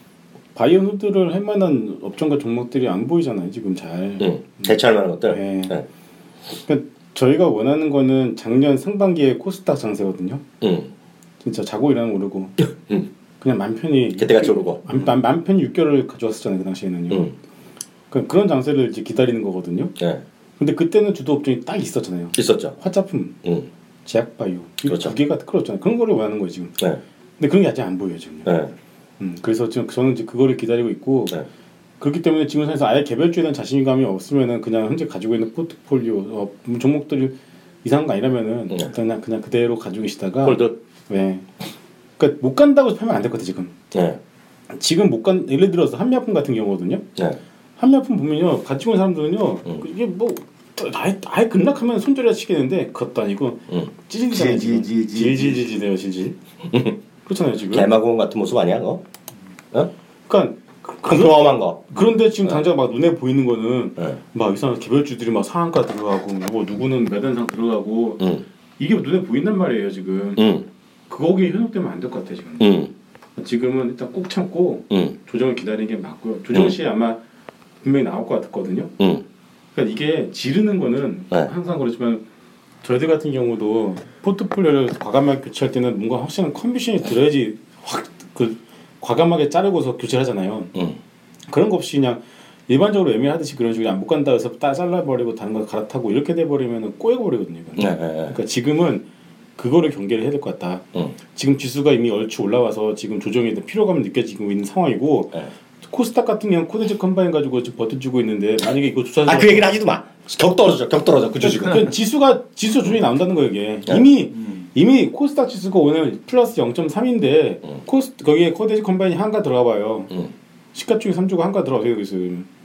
바이오누드를 할 만한 업종과 종목들이 안 보이잖아요 지금 잘. 음. 대체할 만한 것들. 네. 네. 그러니까 저희가 원하는 거는 작년 상반기에 코스닥 장세거든요. 음. 진짜 자고 일어나면 오르고 음. 그냥 맘 편히 그때같이 오르고 맘, 맘 편히 육 개월을 가져왔었잖아요 그 당시에는요. 음. 그러니까 그런 장세를 이제 기다리는 거거든요. 네. 근데 그때는 주도 업종이 딱 있었잖아요. 있었죠. 화장품. 음. 제약바이오 그렇죠. 두 개가 끌었잖아요. 그런 거를 원하는 거예요 지금. 네. 근데 그런 게 아직 안 보여요 지금. 네. 음, 그래서 지금 저는 이제 그거를 기다리고 있고 네. 그렇기 때문에 지금 상에서 아예 개별주에 대한 자신감이 없으면은 그냥 현재 가지고 있는 포트폴리오 어, 종목들이 이상한 거 아니라면은 네. 그냥 그냥 그대로 가지고 계시다가. 홀드. 네. 그러니까 못 간다고 하면 안 될 것 같아 지금. 네. 지금 못 간 예를 들어서 한미약품 같은 경우거든요. 네. 한미약품 보면요 가지고 있는 사람들은요 음. 이게 뭐. 아예, 아예 급락하면 손절이 치겠는데 그것도 아니고 응. 찌질이잖아요 지금 질질질질해요 질질 그렇잖아요 지금 개마고원 같은 모습 아니야 그거? 어? 그러니까 평범한 거 그런데 지금 네. 당장 막 눈에 보이는 거는 네. 막 이상한 개별주들이 막 상한가 들어가고 뭐 누구는 매단상 들어가고 응. 이게 눈에 보인단 말이에요 지금 응. 거기에 현혹되면 안 될 것 같아 지금 응. 지금은 일단 꼭 참고 응. 조정을 기다리는 게 맞고요 조정 시에 응. 아마 분명히 나올 것 같거든요 응. 그러니까 이게 지르는 거는 네. 항상 그렇지만 저희들 같은 경우도 포트폴리오를 과감하게 교체할 때는 뭔가 확실한 컨비션이 들어야지 확 그 과감하게 자르고서 교체를 하잖아요. 음. 그런 거 없이 그냥 일반적으로 애매하듯이 그런 식으로 못 간다 해서 따 잘라버리고 다른 거 갈아타고 이렇게 돼버리면 꼬여버리거든요. 네, 네, 네. 그러니까 지금은 그거를 경계를 해야 될 것 같다. 음. 지금 지수가 이미 얼추 올라와서 지금 조정에 대한 피로감을 느껴지고 있는 상황이고 네. 코스닥 같은 경우는 코데지 컴바인 가지고 지금 버텨주고 있는데 만약에 이거 주사 아 그 얘기를 하지도 마. 격 떨어져, 격 떨어져 그 주식은. 그러니까 지수가 지수 조정이 나온다는 거예요 이게. 네. 이미 음. 이미 코스닥 지수가 오늘 플러스 영 점 삼인데 음. 코스 거기에 코데지 컴바인이 한가 들어가봐요. 음. 시가총액 삼 주가 한가 들어가세요 그래서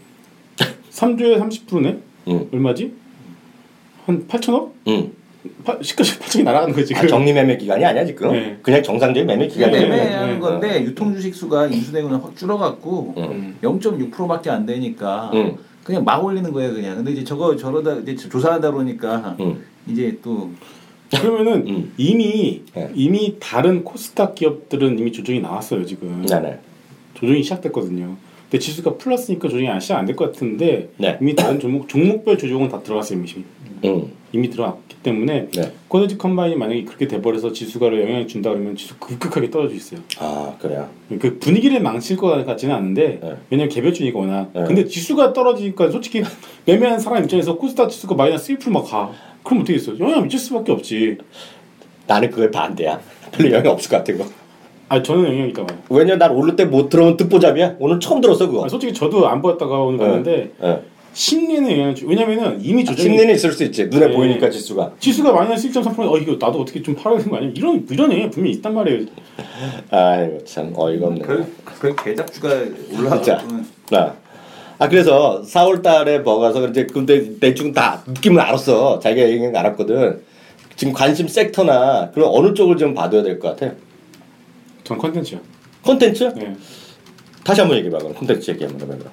삼 주에 삼십 퍼센트네. 음. 얼마지? 한 팔천억? 음. 시가총액 팔천이 날아가는 거지. 아, 정리 매매 기간이 아니야 지금. 네. 그냥 정상적인 매매 기간이에요. 매매하는 네. 건데 네. 유통 주식 수가 인수되고는 확 줄어갖고 음. 영 점 육 퍼센트밖에 안 되니까 음. 그냥 막 올리는 거예요 그냥. 근데 이제 저거 저러다 이제 조사하다 보니까 음. 이제 또 그러면은 음. 이미 네. 이미 다른 코스닥 기업들은 이미 조정이 나왔어요 지금. 네네. 조정이 시작됐거든요. 근데 지수가 플러스니까 조정이 시작 안 될 것 같은데 네. 이미 다른 종목 종목별 조정은 다 들어갔어요 이미. 음. 이미 들어왔기 때문에 네. 코데지 컴바인이 만약에 그렇게 돼버려서 지수가 영향을 준다 그러면 지수 급격하게 떨어져 있어요. 아 그래요? 그 분위기를 망칠 것 같지는 않은데 네. 왜냐면 개별주니까 워낙. 네. 근데 지수가 떨어지니까 솔직히 매매한 사람 입장에서 코스닥 지수가 마이너스 일 퍼센트 막 가. 그럼 어떻게 했어? 영향 미칠 수밖에 없지. 나는 그걸 반대야. 별로 영향 없을 것 같은 거. 아 저는 영향 있다고 봐요. 왜냐 난 오를 때 못 들어온 듣보잡이야. 오늘 처음 들었어 그거. 아, 솔직히 저도 안 보였다가 오늘 네. 봤는데 네. 심리는 영향을 주. 왜냐면은 이미 조정이 아, 심리는 있을 수 있지. 눈에 네. 보이니까 지수가. 지수가 마이너스 일 점 삼 퍼센트. 어 이거 나도 어떻게 좀 팔아야 되는 거 아니야? 이런 이런 영향이 분명히 있단 말이에요. 아이고 참 어이가 없네. 그, 그 개잡주가 올라가. 나. 아 그래서 사월 달에 먹어서 이제 근데 대충 다 느낌을 알았어. 자기가 얘기한 거 알았거든. 지금 관심 섹터나 그런 어느 쪽을 좀 봐둬야 될 것 같아요? 전 콘텐츠요. 콘텐츠? 네. 다시 한번 얘기해봐. 그럼 콘텐츠 얘기 한번 해봐.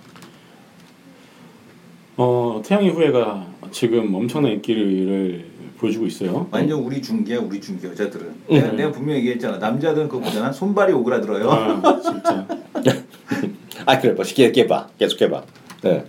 어, 태양의 후예가 지금 엄청난 인기를 보여주고 있어요. 완전 우리 중기야, 우리 중기 여자들은. 음. 내가, 내가 분명히 얘기했잖아. 남자들은 그거 보잖아. 손발이 오그라들어요. 아, 진짜. 아 그래, 뭐 쉽게 해봐. 계속 해봐. 네.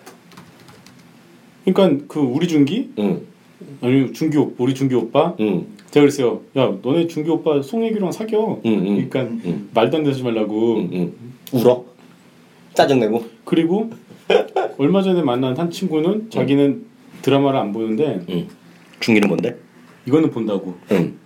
그러니까 그 우리 중기, 응. 아니 중기 오, 우리 중기 오빠, 응. 제가 그랬어요. 야, 너네 중기 오빠 송혜교랑 사겨. 응, 응. 그러니까 응. 말도 안 되지 말라고. 응, 응. 울어? 짜증내고. 그리고 얼마 전에 만난 한 친구는 자기는 응. 드라마를 안 보는데. 응. 중기는 뭔데? 이거는 본다고. 응.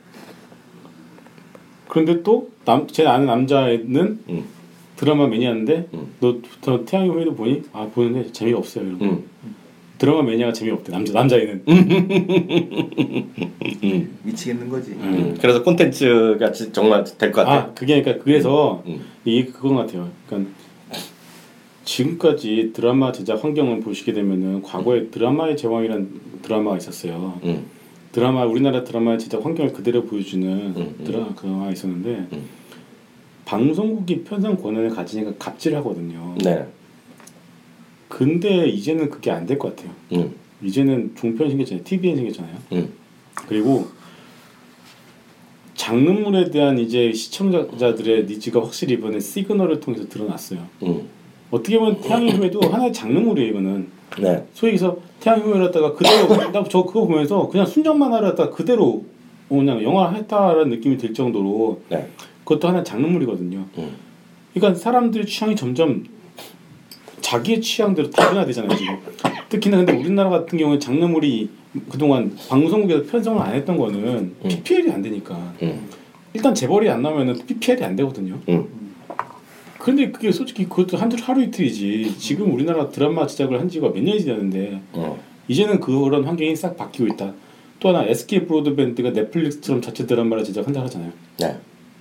그런데 또 남 제 아는 남자애는 응. 드라마 매니아인데 응. 너 저 태양의 후예도 보니? 아 보는데 재미가 없어요. 이러고. 응. 드라마 매니아가 재미없대. 남자 남자애는. 미치겠는 거지. 음. 그래서 콘텐츠가 정말 될 것 같아. 아 그게 그러니까 그래서 음. 이게 그건 같아요. 그러니까 지금까지 드라마 제작 환경을 보시게 되면은 과거에 음. 드라마의 제왕이라는 드라마가 있었어요. 음. 드라마 우리나라 드라마의 제작 환경을 그대로 보여주는 음. 드라마가 있었는데 음. 방송국이 편성 권한을 가지니까 갑질을 하거든요. 네. 근데 이제는 그게 안 될 것 같아요. 음. 이제는 종편 생겼잖아요. 티비엔 생겼잖아요. 음. 그리고 장르물에 대한 이제 시청자들의 니즈가 확실히 이번에 시그널을 통해서 드러났어요. 음. 어떻게 보면 태양의 후예도 하나의 장르물이에요. 이거는. 네. 소위 해서 태양의 후예를 갖다가 그대로 나 저 그거 보면서 그냥 순정 만화를 갖다가 그대로 그냥 영화 했다라는 느낌이 들 정도로 네. 그것도 하나의 장르물이거든요. 음. 그러니까 사람들의 취향이 점점 자기의 취향대로 다변화되잖아요 지금. 특히나 근데 우리나라 같은 경우는 장르물이 그동안 방송국에서 편성을 안 했던 거는 음. 피피엘이 안 되니까 음. 일단 재벌이 안 나오면은 피피엘이 안 되거든요. 음. 근데 그게 솔직히 그것도 한 하루 이틀이지. 지금 우리나라 드라마 제작을 한 지가 몇 년이 지났는데 어. 이제는 그런 환경이 싹 바뀌고 있다. 또 하나 에스케이 브로드밴드가 넷플릭스처럼 자체 드라마를 제작한다 하잖아요. 네.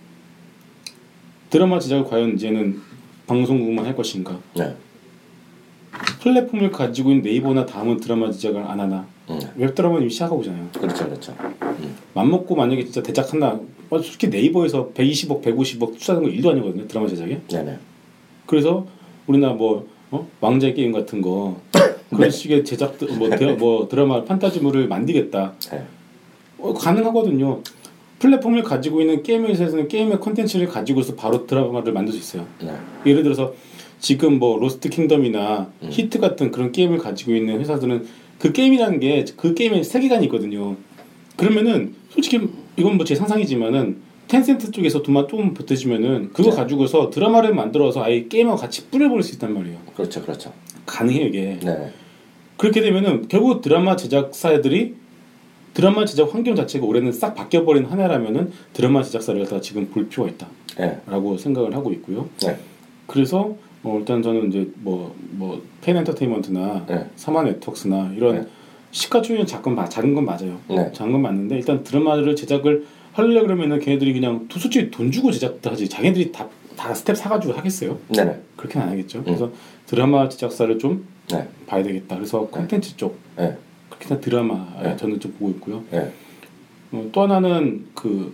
드라마 제작을 과연 이제는 방송국만 할 것인가? 네. 플랫폼을 가지고 있는 네이버나 다음은 드라마 제작을 안 하나? 음. 웹드라마는 이미 시작하고 있잖아요. 그렇죠, 그렇죠. 음. 맘먹고 만약에 진짜 대작한다, 솔직히 네이버에서 백이십억, 백오십억 투자하는 거 일도 아니거든요, 드라마 제작에. 네네. 그래서 우리나라 뭐 어? 왕자의 게임 같은 거 그런 네. 식의 제작 뭐, 드, 뭐 드라마 판타지물을 만들겠다. 네. 어, 가능하거든요. 플랫폼을 가지고 있는 게임 회사에서는 게임의 콘텐츠를 가지고서 바로 드라마를 만들 수 있어요. 네. 예를 들어서 지금 뭐 로스트 킹덤이나 음. 히트 같은 그런 게임을 가지고 있는 회사들은 그 게임이라는 게 그 게임에 세계관이 있거든요. 그러면은 솔직히 이건 뭐 제 상상이지만은 텐센트 쪽에서 돈만 좀 보태주면은 그거 네. 가지고서 드라마를 만들어서 아예 게임하고 같이 뿌려버릴 수 있단 말이에요. 그렇죠, 그렇죠. 가능해요 이게. 네. 그렇게 되면은 결국 드라마 제작사들이 드라마 제작 환경 자체가 올해는 싹 바뀌어버린 한 해라면은 드라마 제작사를 갖다가 지금 볼 필요가 있다라고 네. 생각을 하고 있고요. 네. 그래서 어, 일단 저는 이제 뭐 뭐 팬 엔터테인먼트나 네. 삼화 네트워크스나 이런 네. 시가총액 작은 작은 건 맞아요. 네. 작은 건 맞는데 일단 드라마를 제작을 하려 그러면은 걔네들이 그냥 솔직히 돈 주고 제작도 하지. 자기네들이 다 다 스텝 사가지고 하겠어요? 네네. 그렇게는 안 하겠죠. 음. 그래서 드라마 제작사를 좀 네. 봐야 되겠다. 그래서 콘텐츠 네. 쪽. 네. 그렇게 드라마 네. 저는 좀 보고 있고요. 네. 어, 또 하나는 그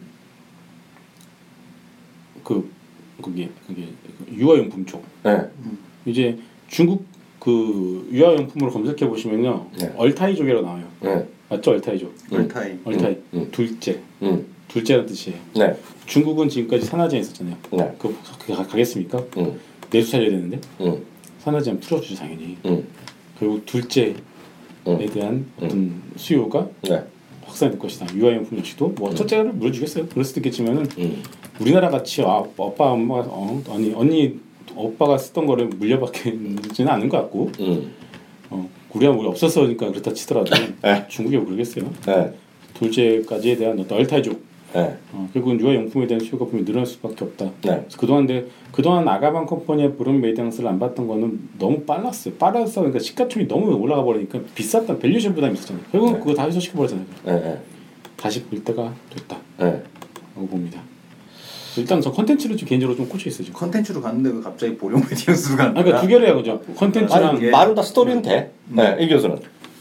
그 그게 그게 유아용품 쪽. 네. 이제 중국 그 유아용품으로 검색해 보시면요, 네. 얼타이족이라고 나와요. 네. 맞죠, 얼타이족. 얼타이. 얼타이. 음. 음. 둘째. 음. 둘째라는 뜻이에요. 네. 중국은 지금까지 산화제한 있었잖아요. 네. 그거 가, 가겠습니까? 음. 내수 살려야 되는데. 음. 산화제한 풀어주죠 당연히. 음. 결국 둘째에 음. 대한 어떤 음. 수요가 네. 확산될 것이다. 유아용품 역시도 뭐 음. 첫째를 물어주겠어요. 그럴 수도 있겠지만은 음. 우리나라 같이 아, 오빠 엄마가 어, 아니 언니 오빠가 쓰던 거를 물려받지는 않은 것 같고 음. 어, 우리가 우리 없었으니까 그렇다 치더라도 중국이 모르겠어요. 네. 둘째까지에 대한 어떤 얼타이족 네. 어, 결국은 유아용품에 대한 수요가 분명히 늘어날 수밖에 없다. 네. 그동안 근데 그동안 아가방 컴퍼니의 브룬 메이당스를 안 받던 거는 너무 빨랐어요. 빨라서 그러니까 시가총이 너무 올라가 버리니까 비쌌던 밸류션 부담이 있었잖아요. 결국은 네. 그거 다 해소시켜 버렸잖아요. 네. 네. 다시 볼 때가 됐다. 네. 라고 봅니다. 일단 저 컨텐츠를 좀 개인적으로 좀 꽂혀 있어요. 컨텐츠로 갔는데 왜 갑자기 보령 메디언스로 가는 거야? 그러니까 두 개를 해야 그죠. 컨텐츠랑 말은 다 스토리는 돼. 네, 이 교수는.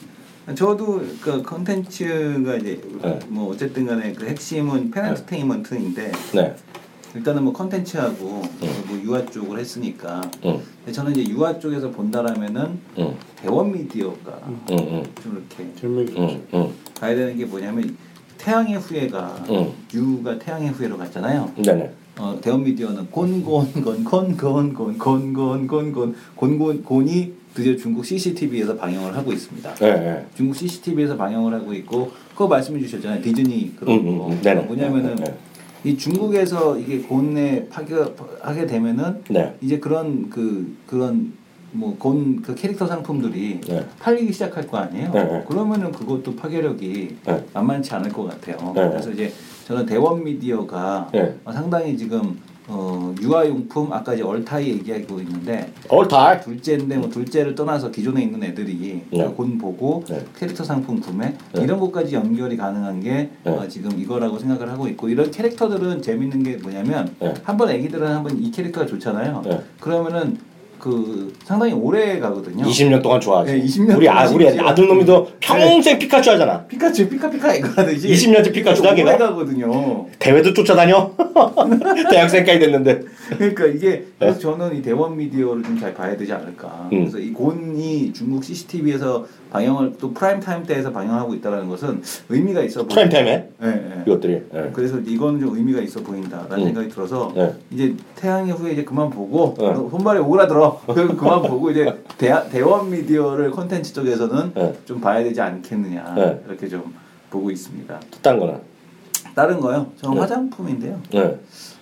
저도 그 컨텐츠가 이제 네. 뭐 어쨌든 간에 그 핵심은 팬엔터테인먼트인데 네. 일단은 뭐 컨텐츠하고 응. 뭐 유아 쪽을 했으니까 응. 근데 저는 이제 유아 쪽에서 본다라면은 응. 대원 미디어가 응. 응. 좀 이렇게 응. 응. 가야 되는 게 뭐냐면 태양의 후예가 응. 유가 태양의 후예로 갔잖아요. 네네. 어, 대원 미디어는 곤곤곤 곤곤곤 곤곤곤곤 곤곤곤이 드디어 중국 씨씨티비에서 방영을 하고 있습니다. 네. 중국 씨씨티비에서 방영을 하고 있고 그거 말씀해 주셨잖아요. 디즈니 그런 거. 음, 음, 음. 뭐냐면은 네, 네. 이 중국에서 이게 곤에 파괴하게 되면은 네. 이제 그런 그 그런 뭐 곤 그 캐릭터 상품들이 네. 팔리기 시작할 거 아니에요. 네, 네. 그러면은 그것도 파괴력이 네. 만만치 않을 것 같아요. 네, 그래서 이제 저는 대원 미디어가 네. 상당히 지금 어, 유아용품 아까 이제 얼타이 얘기하고 있는데 얼타이 둘째인데 뭐 둘째를 떠나서 기존에 있는 애들이 네. 곤 보고 네. 캐릭터 상품 구매 네. 이런 것까지 연결이 가능한 게 네. 어, 지금 이거라고 생각을 하고 있고 이런 캐릭터들은 재밌는 게 뭐냐면 네. 한번 애기들은 한번 이 캐릭터가 좋잖아요. 네. 그러면은 그 상당히 오래 가거든요. 이십 년 동안 좋아하지. 네, 이십 년 우리 아 우리 아들 놈이도 평생 네. 피카츄 하잖아. 피카츄 피카피카 이거 하듯이 이십 년째 피카츄다 걔가. 오래 가거든요. 대회도 쫓아다녀. 대학생까지 됐는데. 그러니까 이게 그래서 네? 저는 이 대원 미디어를 좀 잘 봐야 되지 않을까. 음. 그래서 이 곤이 중국 씨씨티비에서 방영을 또 프라임 타임 때에서 방영하고 있다는 것은 의미가 있어 보인다. 프라임 타임에? 네, 네. 이것들이. 네. 그래서 이거는 좀 의미가 있어 보인다라는 음. 생각이 들어서 네. 이제 태양의 후예 이제 그만 보고 네. 손발에 오그라들어. 그만 보고 이제 대, 대원 미디어를 콘텐츠 쪽에서는 네. 좀 봐야 되지 않겠느냐 네. 이렇게 좀 보고 있습니다. 다른 거는? 다른 거요? 저는 네. 화장품인데요. 네.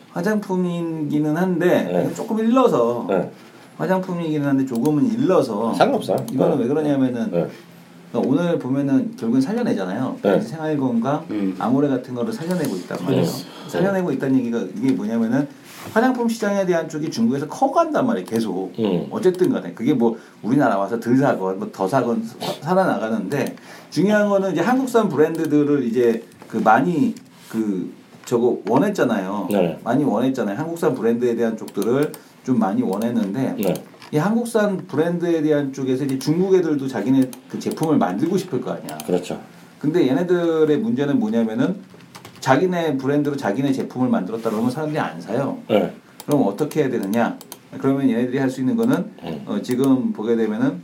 화장품이기는 한데 네. 조금 일러서 네. 화장품이기는 한데 조금은 일러서 상관없어요. 이거는 네. 왜 그러냐면은 네. 그러니까 오늘 보면은 결국은 살려내잖아요. 네. 생활건강, 음. 아모레 같은 거를 살려내고 있단 말이에요. 네. 살려내고 있다는 얘기가 이게 뭐냐면은 화장품 시장에 대한 쪽이 중국에서 커간단 말이에요. 계속. 음. 어쨌든 간에 그게 뭐 우리나라 와서 덜 사건 뭐 더 사건 살아나가는데 중요한 거는 이제 한국산 브랜드들을 이제 그 많이 그 저거 원했잖아요. 네. 많이 원했잖아요. 한국산 브랜드에 대한 쪽들을 좀 많이 원했는데 네. 이 한국산 브랜드에 대한 쪽에서 이제 중국 애들도 자기네 그 제품을 만들고 싶을 거 아니야. 그렇죠. 근데 얘네들의 문제는 뭐냐면은 자기네 브랜드로 자기네 제품을 만들었다 그러면 사람들이 안 사요. 네. 그럼 어떻게 해야 되느냐? 그러면 얘네들이 할 수 있는 거는 음. 어, 지금 보게 되면은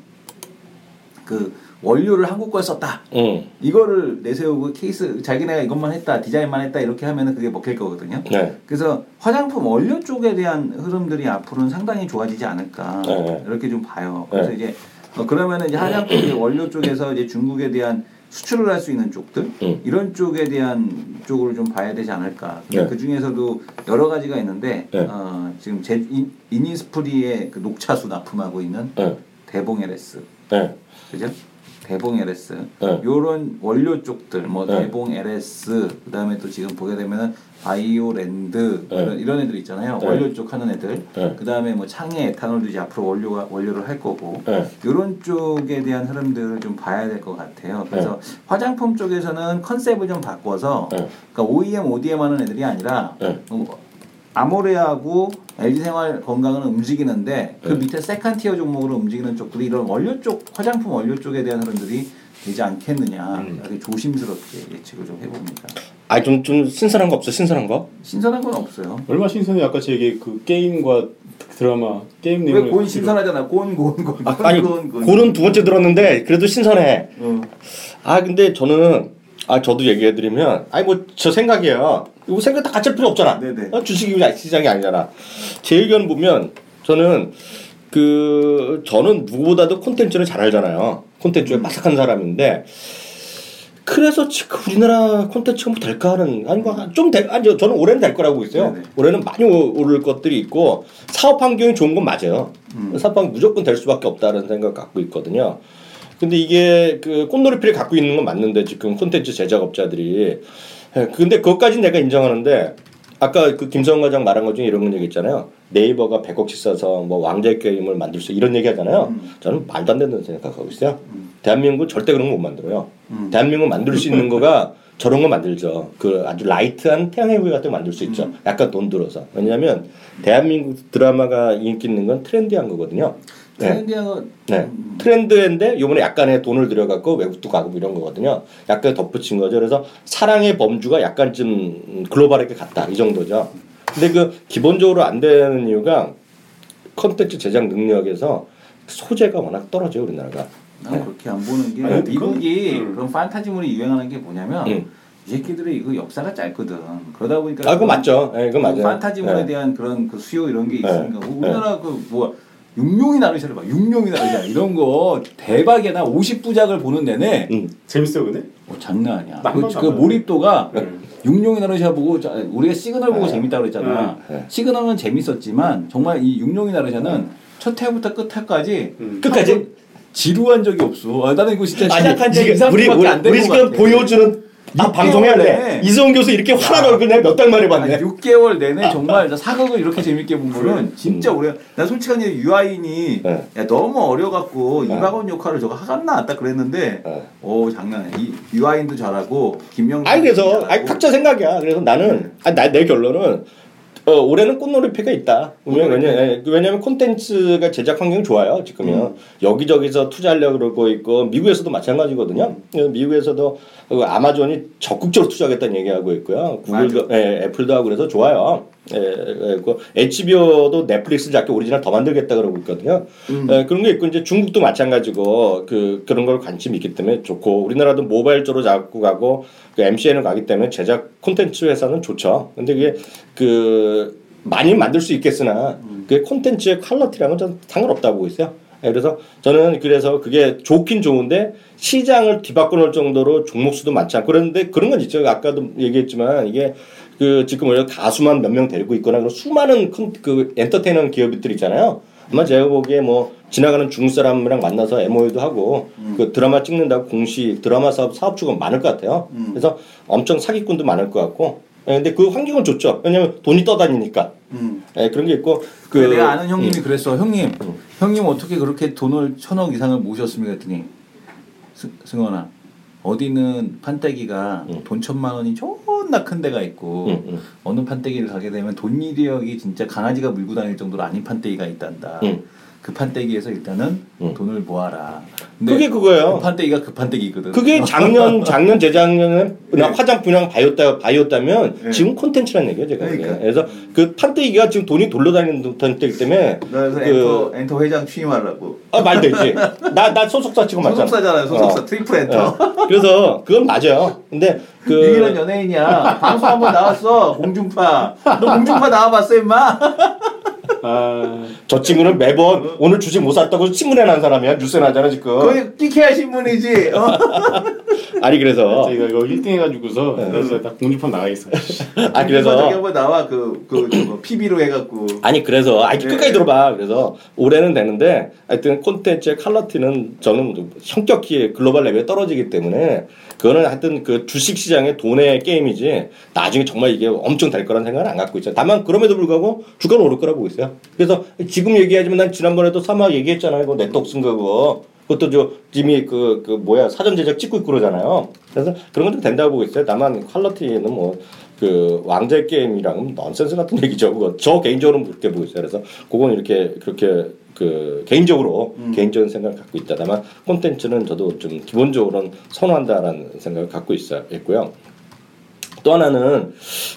그 원료를 한국 걸 썼다. 음. 이거를 내세우고 케이스 자기네가 이것만 했다, 디자인만 했다 이렇게 하면은 그게 먹힐 거거든요. 네. 그래서 화장품 원료 쪽에 대한 흐름들이 앞으로는 상당히 좋아지지 않을까 네. 이렇게 좀 봐요. 그래서 네. 이제 어, 그러면은 이제 화장품 원료 쪽에서 이제 중국에 대한 수출을 할 수 있는 쪽들 음. 이런 쪽에 대한 쪽을 좀 봐야 되지 않을까. 네. 그 중에서도 여러 가지가 있는데 네. 어, 지금 제 인, 이니스프리에 그 녹차수 납품하고 있는 네. 대봉 엘에스, 네. 그죠? 대봉 엘에스 네. 요런 원료 쪽들 뭐 네. 대봉 엘에스 그다음에 또 지금 보게 되면은 바이오랜드 네. 이런, 이런 애들 있잖아요. 네. 원료 쪽 하는 애들. 네. 그다음에 뭐 창의 에탄올도 이제 앞으로 원료가 원료를 할 거고. 네. 요런 쪽에 대한 흐름들을 좀 봐야 될 것 같아요. 그래서 네. 화장품 쪽에서는 컨셉을 좀 바꿔서 네. 그러니까 오이엠, 오디엠 하는 애들이 아니라 네. 뭐 아모레하고 엘지생활건강은 움직이는데 그 네. 밑에 세컨 티어 종목으로 움직이는 쪽들이 이런 원료 쪽 화장품 원료 쪽에 대한 흐름들이 되지 않겠느냐 음. 이렇게 조심스럽게 예측을 좀 해봅니다. 아 좀 좀 신선한 거 없어? 신선한 거? 신선한 건 없어요. 얼마 신선해? 아까 제 얘기 그 게임과 드라마 게임 내용 왜 곤 신선하잖아. 곤곤곤 아, 아니 곤은 두 번째 들었는데 그래도 신선해. 어. 아 근데 저는 아 저도 얘기해드리면 아니 뭐 저 생각이에요. 이거 생각 다 같이 할 필요 없잖아. 어, 주식이 시장이 아니잖아. 제 의견 보면 저는 그 저는 누구보다도 콘텐츠를 잘 알잖아요. 콘텐츠에 빠삭한 사람인데 그래서 지금 우리나라 콘텐츠가 뭐 될까 하는 아니 좀 될 아니 저는 올해는 될 거라고 있어요. 네네. 올해는 많이 오를 것들이 있고 사업 환경이 좋은 건 맞아요. 음. 사업 환경 무조건 될 수밖에 없다는 생각 갖고 있거든요. 근데 이게 그 꽃놀이피를 갖고 있는 건 맞는데 지금 콘텐츠 제작업자들이 근데 그것까지는 내가 인정하는데 아까 그 김성원 과장 말한 것 중에 이런 얘기 있잖아요. 네이버가 백억씩 써서 뭐 왕좌의 게임을 만들 수 이런 얘기 하잖아요. 음. 저는 말도 안 된다는 생각하고 있어요. 음. 대한민국은 절대 그런 거 못 만들어요. 음. 대한민국 만들 수 있는 거가 저런 거 만들죠. 그 아주 라이트한 태양의 후예 같은 거 만들 수 있죠. 음. 약간 돈 들어서. 왜냐하면 대한민국 드라마가 인기 있는 건 트렌디한 거거든요. 트렌드야. 네. 트렌드인데 요번에 약간의 돈을 들여갖고 외국도 가고 이런 거거든요. 약간 덧붙인 거죠. 그래서 사랑의 범주가 약간 좀 글로벌하게 갔다 이 정도죠. 근데 그 기본적으로 안 되는 이유가 컨텐츠 제작 능력에서 소재가 워낙 떨어져요 우리나라가. 난 네. 그렇게 안 보는 게 아니, 미국이 음. 그런 판타지물이 유행하는 게 뭐냐면 음. 이 새끼들이 이거 역사가 짧거든. 그러다 보니까 아 그거 맞죠. 네, 그거 맞아요. 판타지물에 네. 대한 그런 그 수요 이런 게 있으니까 네. 우리나라 네. 그 뭐 육룡이 나르샤를 봐. 육룡이 나르샤 이런 거 대박이야. 나 오십 부작을 보는 내내 음. 재밌어 근데? 어, 장난 아니야. 그, 그 몰입도가 음. 육룡이 나르샤 보고 우리가 시그널 보고 네. 재밌다 그랬잖아. 네. 시그널은 재밌었지만 정말 이 육룡이 나르샤는 네. 첫 회부터 끝까지 음. 끝까지 지루한 적이 없어. 아, 나는 이거 진짜 시작한 지 이, 삼 주밖에 안 된 것 같아. 우리 지금 보여주는 아 방송해야 돼. 이성훈 교수 이렇게 화난 얼굴 내가 몇 달 만에 봤네. 육 개월 내내 정말 사극을 이렇게 재밌게 본 거는 진짜 오래. 나 솔직한 얘기 유아인이 네. 야, 너무 어려갖고 네. 이박원 역할을 저거 하갔나 딱 그랬는데 네. 오 장난 아니야. 이 유아인도 잘하고 김영준. 아니 그래서 아니 각자 생각이야. 그래서 나는 아니 나 내 결론은. 어, 올해는 꽃놀이패가 있다. 왜냐면, 왜냐면 콘텐츠가 제작 환경이 좋아요, 지금요. 음. 여기저기서 투자하려고 그러고 있고, 미국에서도 마찬가지거든요. 미국에서도 아마존이 적극적으로 투자하겠다는 얘기하고 있고요. 구글도, 예, 애플도 하고 그래서 좋아요. 예, 예, 그 에이치비오도 넷플릭스 잡게 오리지널 더 만들겠다 그러고 있거든요. 음. 예, 그런 게 있고, 이제 중국도 마찬가지고, 그, 그런 걸 관심이 있기 때문에 좋고, 우리나라도 모바일 쪽으로 잡고 가고, 그 엠씨엔을 가기 때문에 제작 콘텐츠 회사는 좋죠. 근데 그게 그 많이 만들 수 있겠으나 음. 그게 콘텐츠의 퀄리티랑은 좀 상관없다고 보고 있어요. 그래서 저는 그래서 그게 좋긴 좋은데 시장을 뒤바꿔 놓을 정도로 종목 수도 많지 않고 그런데 그런 건 있죠. 아까도 얘기했지만 이게 그 지금 원래 가수만 몇 명 데리고 있거나 그런 수많은 큰 그 엔터테이너 기업들 있잖아요. 아마 제가 보기에 뭐 지나가는 중국 사람이랑 만나서 엠오유도 하고 음. 그 드라마 찍는다고 공시 드라마 사업 사업주가 많을 것 같아요. 음. 그래서 엄청 사기꾼도 많을 것 같고. 예, 근데 그 환경은 좋죠. 왜냐면 돈이 떠다니니까. 음. 예, 그런 게 있고. 그 그래, 내가 아는 형님이 음. 그랬어. 형님, 음. 형님 어떻게 그렇게 돈을 천억 이상을 모셨습니까? 했더니 스, 승원아. 어디는 판때기가 음. 돈 천만 원이 존나 큰 데가 있고 음, 음. 어느 판때기를 가게 되면 돈이력이 진짜 강아지가 물고 다닐 정도로 아닌 판때기가 있단다. 음. 그 판때기에서 일단은 음. 돈을 모아라. 근데 그게 그거예요. 그 판때기가 그 판때기거든. 그게 작년, 작년, 재작년에 네. 화장품이랑 바이오다, 바이오다면 네. 지금 콘텐츠라는 얘기예요, 제가. 그러니까. 그래서 그 판때기가 지금 돈이 돌려다니는 판때기 때문에. 그래서 그 엔터, 엔터 회장 취임하려고. 아, 말 되지. 나, 나 소속사 지금 맞잖아. 소속사잖아요, 소속사. 어. 트리플 엔터. 네. 그래서 그건 맞아요. 근데 그. 유일한 연예인이야. 방송 한번 나왔어, 공중파. 너 공중파 나와봤어, 임마? 아, 저 친구는 매번 어? 오늘 주식 못 샀다고 신문에 난 사람이야. 뉴스에 나잖아 지금. 거의 끼케야 신문이지. 어? 아니 그래서 저희가 이거 일 등 해가지고서 네. 그래서 딱 공중파 나가 있어. 아 그래서 저기 한번 나와 그그 그 피비로 해갖고. 아니 그래서 아니 네. 끝까지 들어봐. 그래서 올해는 되는데 하여튼 콘텐츠의 퀄리티는 저는 성격이 글로벌 레벨에 떨어지기 때문에 그거는 하여튼 그 주식 시장의 돈의 게임이지 나중에 정말 이게 엄청 될 거라는 생각은 안 갖고 있어요. 다만 그럼에도 불구하고 주가는 오를 거라고 보고 있어요. 그래서 지금 얘기하지만 난 지난번에도 사막 얘기했잖아요. 그 넷독슨 그거. 그것도 저 이미 그, 그 뭐야 사전 제작 찍고 있고 그러잖아요. 그래서 그런 것도 된다고 보고 있어요. 다만 퀄리티는 뭐 그 왕좌의 게임이랑 넌센스 같은 얘기죠. 그거 저 개인적으로는 그렇게 보고 있어요. 그래서 그건 이렇게 그렇게 그 개인적으로 음. 개인적인 생각을 갖고 있다. 다만 콘텐츠는 저도 좀 기본적으로는 선호한다라는 생각을 갖고 있어요. 있고요. 또 하나는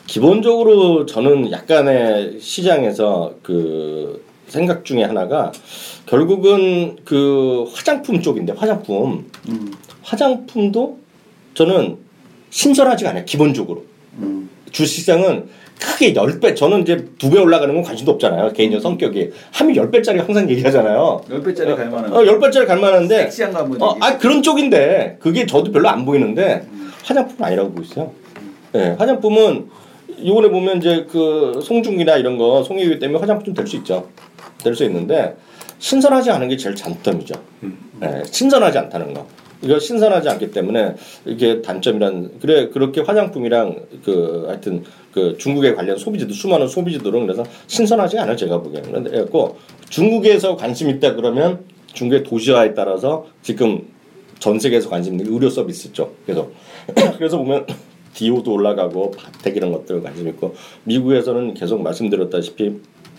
기본적으로 저는 약간의 시장에서 그 생각 중에 하나가 결국은 그 화장품 쪽인데 화장품 음. 화장품도 저는 신선하지가 않아요. 기본적으로 음. 주시장은 크게 십 배 저는 이제 두 배 올라가는 건 관심도 없잖아요. 개인적 성격이 하면 십 배짜리 항상 얘기하잖아요. 십 배짜리 갈만한 어, 십 배짜리 갈만한데 섹시한 거 한번 어, 아 그런 쪽인데 그게 저도 별로 안 보이는데 음. 화장품은 아니라고 보고 있어요. 네, 화장품은 이번에 보면 이제 그 송중기나 이런 거 송혜교 때문에 화장품 좀 될 수 있죠. 될 수 있는데 신선하지 않은 게 제일 장점이죠. 네, 신선하지 않다는 거. 이거 신선하지 않기 때문에 이게 단점이란 그래 그렇게 화장품이랑 그 하여튼 그 중국에 관련 소비지들 수많은 소비지들은 그래서 신선하지 않아요 제가 보기에는. 그런데 그래갖고 중국에서 관심 있다 그러면 중국의 도시화에 따라서 지금 전 세계에서 관심 있는 의료 서비스 쪽. 그래서 그래서 보면. 디오도 올라가고 바텍 이런 것들 관심 있고 미국에서는 계속 말씀드렸다시피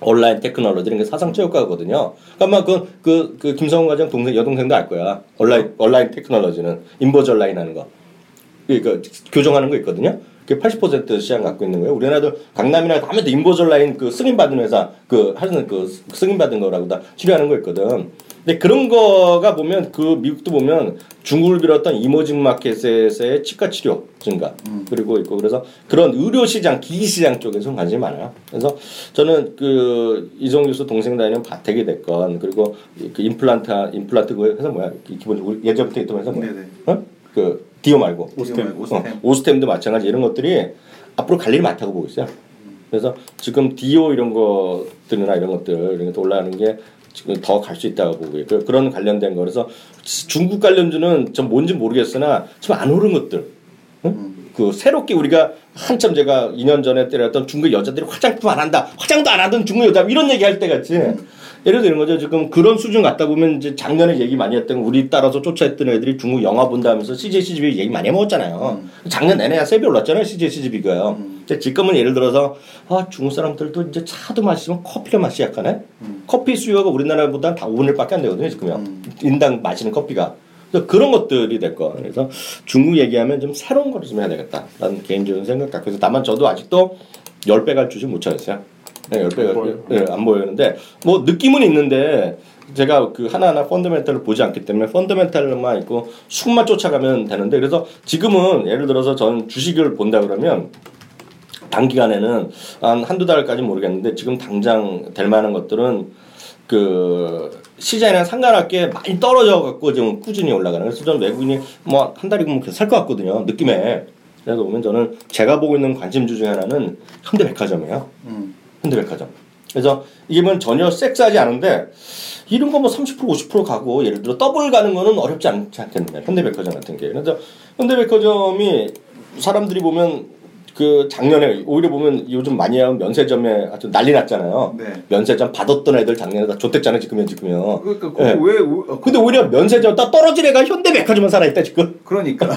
온라인 테크놀로지 이런 게 사상체육과거든요. 그러니까 그, 그, 그 김성훈 과장 동생 여동생도 알 거야. 온라인 온라인 테크놀로지는 인버즈 온라인 하는 거, 그러니까 교정하는 거 있거든요. 그게 팔십 퍼센트 시장 갖고 있는 거예요. 우리나라도 강남이나 다음에도 인버즈 온라인 그 승인 받은 회사 그 하는 그 승인 받은 거라고 다 치료하는 거 있거든. 근데 그런 거가 보면 그 미국도 보면 중국을 비롯한 이머징 마켓에서의 치과 치료 증가 음. 그리고 있고 그래서 그런 의료 시장, 기기 시장 쪽에서 관심이 많아요. 그래서 저는 그 이성 교수 동생 다니는 바텍이 됐건 그리고 그 임플란트 임플란트 그 회사 뭐야 기본적으로 예전부터 있던 회사 뭐야? 어? 그 디오 말고 오스템, 오스템. 어, 오스템도 마찬가지 이런 것들이 앞으로 갈 일이 많다고 보고 있어요. 그래서 지금 디오 이런 것들이나 이런 것들 이런 것도 올라가는 게 지금 더 갈 수 있다고 보고 있고요. 그런 관련된 거. 그래서 중국 관련주는 전 뭔지 모르겠으나 지금 안 오른 것들. 응? 음. 그 새롭게 우리가 한참 제가 이 년 전에 때렸던 중국 여자들이 화장품 안 한다. 화장도 안 하던 중국 여자 이런 얘기 할 때 같이. 음. 예를 들어 이런 거죠. 지금 그런 수준 갖다 보면 이제 작년에 얘기 많이 했던 우리 따라서 쫓아했던 애들이 중국 영화 본다 하면서 씨제이 씨지비 얘기 많이 해먹었잖아요. 음. 작년 내내 세배 올랐잖아요. 씨제이 씨지비가요. 음. 지금은 예를 들어서 아, 중국 사람들도 이제 차도 마시면 커피를 마시 약하네. 음. 커피 수요가 우리나라보다 다 오분의 일 밖에 안 되거든요. 지금요. 음. 인당 마시는 커피가. 그래서 그런 것들이 될 거. 그래서 중국 얘기하면 좀 새로운 거를 좀 해야 되겠다라는 개인적인 생각 갖고 있어요. 다만 저도 아직도 십 배 갈 주식 못 찾았어요. 네, 십 배가 네, 안 보이는데 뭐 느낌은 있는데 제가 그 하나하나 펀더멘탈을 보지 않기 때문에 펀더멘탈만 있고 수급만 쫓아가면 되는데 그래서 지금은 예를 들어서 전 주식을 본다 그러면 단기간에는 한 한두 달까지는 모르겠는데 지금 당장 될 만한 것들은 그 시장이랑 상관없게 많이 떨어져 갖고 지금 꾸준히 올라가는 그래서 저는 외국인이 뭐 한 달이면 계속 살 것 같거든요. 느낌에. 그래서 보면 저는 제가 보고 있는 관심주 중에 하나는 현대백화점이에요. 음. 현대백화점. 그래서 이게 뭐 전혀 섹스하지 않은데 이런 거 뭐 삼십 퍼센트 오십 퍼센트 가고 예를 들어 더블 가는 거는 어렵지 않지 않겠느냐. 현대백화점 같은 게. 그래서 현대백화점이 사람들이 보면 그 작년에 오히려 보면 요즘 많이 하는 면세점에 아주 난리 났잖아요. 네. 면세점 받았던 애들 작년에 다 좆됐잖아요. 지금은 지금요. 그러니까 네. 왜? 어, 근데 오히려 면세점 딱 떨어진 애가 현대백화점만 살아있다 지금. 그러니까.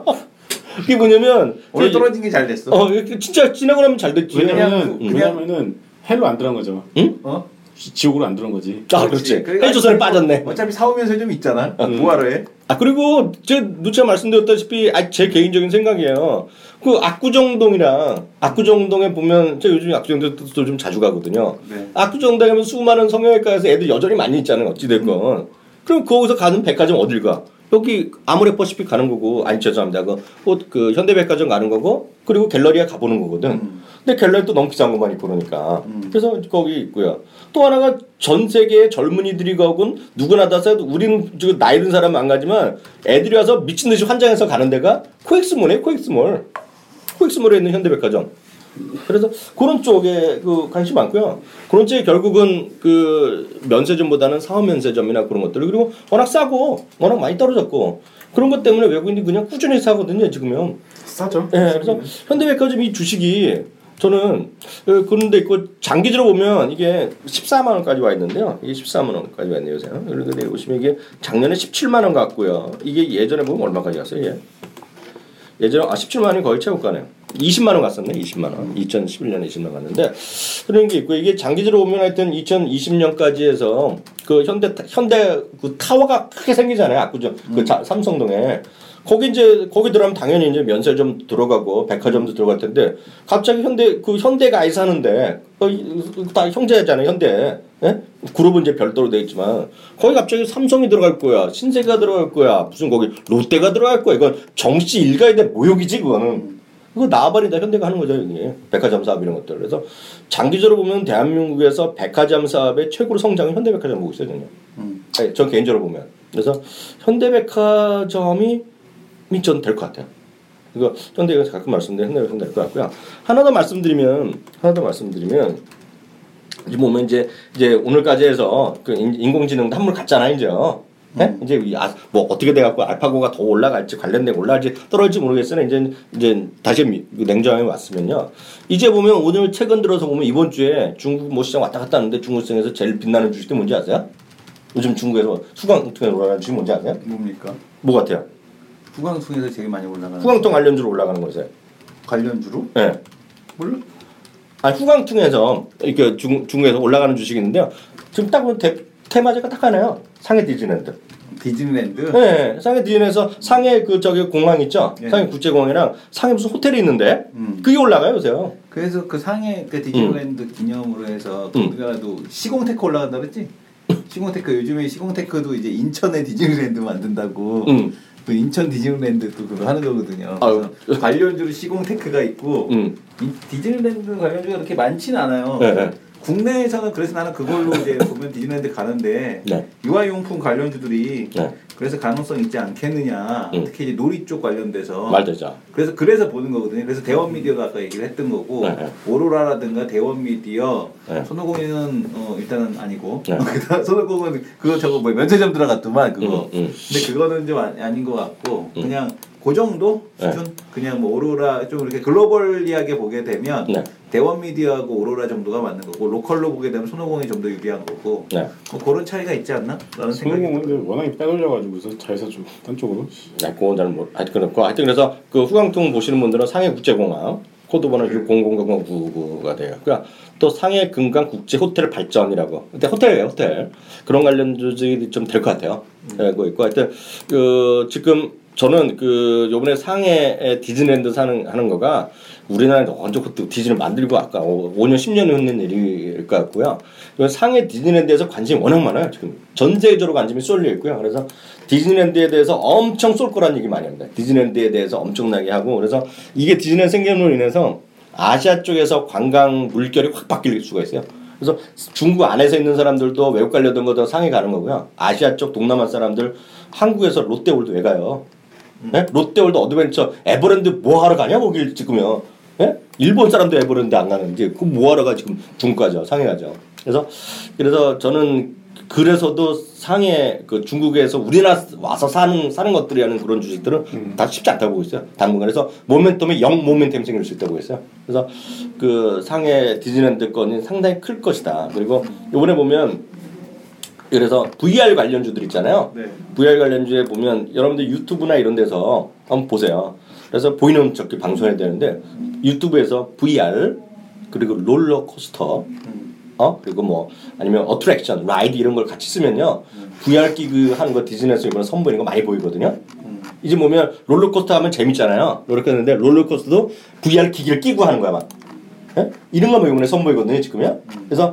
그게 뭐냐면 오늘 떨어진 게 잘 됐어. 어, 진짜 지나고 나면 잘 됐지. 왜냐면 그냥, 왜냐면은 헬로 안 들어간 거죠. 응? 어? 지옥으로 안 들어간 거지. 아, 그렇지. 헬조선에 빠졌네. 어차피 사오면서 좀 있잖아. 음. 뭐하러 해? 아, 그리고 제 누차 말씀드렸다시피 아, 제 개인적인 생각이에요. 그 압구정동이랑 압구정동에 보면 제가 요즘 압구정동도 좀 자주 가거든요. 네. 압구정동에 가면 수많은 성형외과에서 애들 여전히 많이 있잖아요. 어찌됐건. 음. 그럼 거기서 가는 백화점 어딜 가? 여기 아모레퍼시픽 가는 거고 아니 죄송합니다. 그, 그 현대백화점 가는 거고 그리고 갤러리아 가보는 거거든. 음. 근데 갤러리 또 너무 비싼 것만 있고 그러니까. 음. 그래서 거기 있고요. 또 하나가 전 세계의 젊은이들이 가곤 누구나 다 써도 우리는 나이 든 사람은 안 가지만 애들이 와서 미친 듯이 환장해서 가는 데가 코엑스몰이에요. 코엑스몰. 코엑스몰에 있는 현대백화점. 그래서 그런 쪽에 그 관심 많고요. 그런 쪽에 결국은 그 면세점보다는 사업 면세점이나 그런 것들 그리고 워낙 싸고 워낙 많이 떨어졌고 그런 것 때문에 외국인들이 그냥 꾸준히 사거든요. 지금은 싸죠. 네, 그래서 현대백화점 이 주식이 저는 그런데 있고 장기적으로 보면 이게 십사만 원까지 와 있는데요. 이게 십사만 원까지 와 있네요. 요새. 여기 보시면 이게 작년에 십칠만 원 갔고요. 이게 예전에 보면 얼마까지 갔어요? 예. 예전에 아 십칠만 원이 거의 최고가네요. 이십만 원 갔었네. 이십만 원. 이천십일 년에 이십만 원 갔는데 그런 게 있고 이게 장기적으로 보면 하여튼 이천이십 년까지 해서 그 현대 현대 그 타워가 크게 생기잖아요. 압구정 그 자, 삼성동에 거기 이제 거기 들어가면 당연히 이제 면세점 들어가고 백화점도 들어갈 텐데 갑자기 현대 그 현대가 아이 사는데 어, 다 형제잖아요. 현대. 예? 그룹은 이제 별도로 돼 있지만 거기 갑자기 삼성이 들어갈 거야. 신세가 들어갈 거야. 무슨 거기 롯데가 들어갈 거야. 이건 정치 일가에 대한 모욕이지 그거는. 그거 나와버린다 현대가 하는 거죠 여기 백화점 사업 이런 것들. 그래서 장기적으로 보면 대한민국에서 백화점 사업의 최고로 성장은 현대백화점 보고 있어요 저는. 음. 네, 전 개인적으로 보면. 그래서 현대백화점이 전 될 것 같아요. 이거 현대가 가끔 말씀드린 현대백화점 될 것 같고요. 하나 더 말씀드리면 하나 더 말씀드리면 이제 보면 이제 이제 오늘까지 해서 그 인공지능 한물 갔잖아요 이제. 네? 음. 이제 아, 뭐 어떻게 돼갖고 알파고가 더 올라갈지 관련된 올라갈지 떨어질지 모르겠으나 이제 이제 다시 냉정하게 왔으면요. 이제 보면 오늘 최근 들어서 보면 이번 주에 중국 뭐 시장 왔다 갔다 하는데 중국 시장에서 제일 빛나는 주식이 뭔지 아세요? 요즘 중국에서 수강통에 올라가는 주식 뭔지 아세요? 뭡니까? 뭐 같아요? 후광통에서 제일 많이 올라가는. 후광통 관련주로 올라가는 거세요? 관련주로? 네. 몰라? 아니 후광퉁에서 이렇게 중 중국에서 올라가는 주식이 있는데요. 지금 딱 보면 대, 테마주가 딱 하나요. 상해 디즈니랜드. 디즈니랜드? 네, 상해 디즈니랜드에서 상해 그 저기 공항 있죠. 네. 상해 국제공항이랑 상해 무슨 호텔이 있는데 음. 그게 올라가요 요새요. 그래서 그 상해 그 디즈니랜드 음. 기념으로 해서 거기가도 음. 시공테크 올라간다 그랬지? 시공테크 요즘에 시공테크도 이제 인천에 디즈니랜드 만든다고. 음. 그 인천 디즈니랜드도 그거 하는 거거든요. 그래서 관련주로 시공테크가 있고 음. 디즈니랜드 관련주가 그렇게 많지는 않아요. 네, 네. 국내에서는 그래서 나는 그걸로 이제 보면 디즈니랜드 가는데 네. 유아용품 관련주들이 네. 그래서 가능성 있지 않겠느냐. 음. 특히 이제 놀이 쪽 관련돼서 말되죠. 그래서 그래서 보는 거거든요. 그래서 대원미디어가 아까 얘기를 했던 거고 네, 네. 오로라라든가 대원미디어, 네. 손오공이는 어, 일단은 아니고 네. 손오공은 그거 저거 뭐 면세점 들어갔더만 그거. 음, 음. 근데 그거는 좀 아닌 것 같고 음. 그냥 그 정도 수준? 네. 그냥 뭐 오로라 좀 이렇게 글로벌리하게 보게 되면 네. 대원미디어하고 오로라 정도가 맞는 거고 로컬로 보게 되면 손오공이 좀 더 유리한 거고 네. 뭐 그런 차이가 있지 않나? 라는 생각이 손오공은 워낙에 빼돌려가지고서 자회사 쪽 딴 쪽으로. 네, 그건 잘 뭐 하여튼 그렇고 하여튼 그래서 그 후광통 보시는 분들은 상해국제공항 코드번호 공공공공구구가 돼요. 그러니까 또 상해 금강 국제 호텔 발전이라고. 근데 호텔이에요, 호텔. 그런 관련 주식이 좀 될 것 같아요. 그리고 음. 있고 하여튼 그 지금 저는 그 요번에 상해 디즈니랜드 사는 하는 거가 우리나라에 언제 그때 디즈니를 만들고 아까 오 년 십 년이 흐른 일일 것 같고요. 상해 디즈니랜드에서 관심이 워낙 많아요. 지금 전 세계적으로 관심이 쏠려 있고요. 그래서 디즈니랜드에 대해서 엄청 쏠 거라는 얘기 많이 합니다. 디즈니랜드에 대해서 엄청나게 하고 그래서 이게 디즈니랜드 생김으로 인해서 아시아 쪽에서 관광 물결이 확 바뀔 수가 있어요. 그래서 중국 안에서 있는 사람들도 외국 가려던 것도 상해 가는 거고요. 아시아 쪽 동남아 사람들 한국에서 롯데월드 왜 가요? 네? 롯데월드 어드벤처 에버랜드 뭐 하러 가냐 거길 지금요. 네? 일본 사람도 에버랜드 안 가는데 그 뭐 하러 가 지금 중국 가죠. 상해 가죠. 그래서 그래서 저는 그래서도 상해 그 중국에서 우리나라 와서 사는 사는 것들이 하는 그런 주식들은 음. 다 쉽지 않다고 보고 있어요. 당분간에서 모멘텀이 영 모멘텀 생길 수 있다고 보고 있어요. 그래서 그 상해 디즈니랜드 건이 상당히 클 것이다. 그리고 이번에 보면 그래서 브이알 관련주들 있잖아요. 네. 브이알 관련주에 보면 여러분들 유튜브나 이런 데서 한번 보세요. 그래서 보이는 저기 방송해야 되는데 유튜브에서 브이알 그리고 롤러코스터 어 그리고 뭐 아니면 어트랙션, 라이드 이런 걸 같이 쓰면요 브이알 기그 하는 거 디즈니에서 이번에 선보이는 거 많이 보이거든요. 이제 보면 롤러코스터 하면 재밌잖아요. 롤러코스터인데 롤러코스터도 브이알 기기를 끼고 하는 거야 막. 예? 이런 거 뭐 이번에 선보이거든요 지금요. 그래서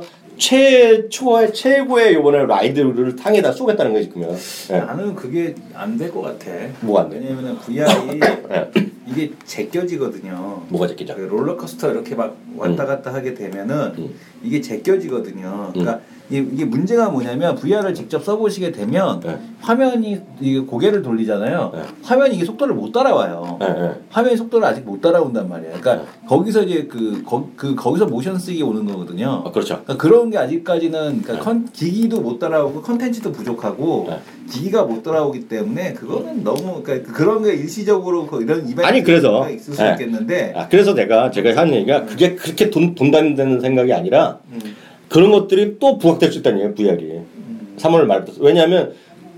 최초의 최고의 요번에 라이드를 탕에다 쏘겠다는 거지 지금요. 네. 나는 그게 안 될 것 같아. 뭐가 안 돼? 왜냐면은 브이알이 네. 이게 제껴지거든요. 뭐가 제껴져? 롤러코스터 이렇게 막 왔다 갔다 음. 하게 되면은 음. 이게 제껴지거든요. 그러니까 음. 이게 문제가 뭐냐면 브이알을 직접 써보시게 되면 네. 화면이 이게 고개를 돌리잖아요. 네. 화면이 이게 속도를 못 따라와요. 네, 네. 화면이 속도를 아직 못 따라온단 말이에요. 그러니까 네. 거기서 이제 그, 거, 그 거기서 모션 쓰기 오는 거거든요. 아, 그렇죠. 그러니까 그런 게 아직까지는 그러니까 네. 컨, 기기도 못 따라오고 컨텐츠도 부족하고 네. 기기가 못 따라오기 때문에 그거는 너무 그러니까 그런 게 일시적으로 이런 이벤트가 아니 그래서 있을 수 네. 있겠는데. 아, 그래서 내가 제가 하는 얘기가 그게 그렇게 돈 돈 다닌다는 생각이 아니라. 음. 그런 것들이 또 부각될 수 있다는 얘기예요, 브이알이. 음. 삼 월 말부터. 왜냐하면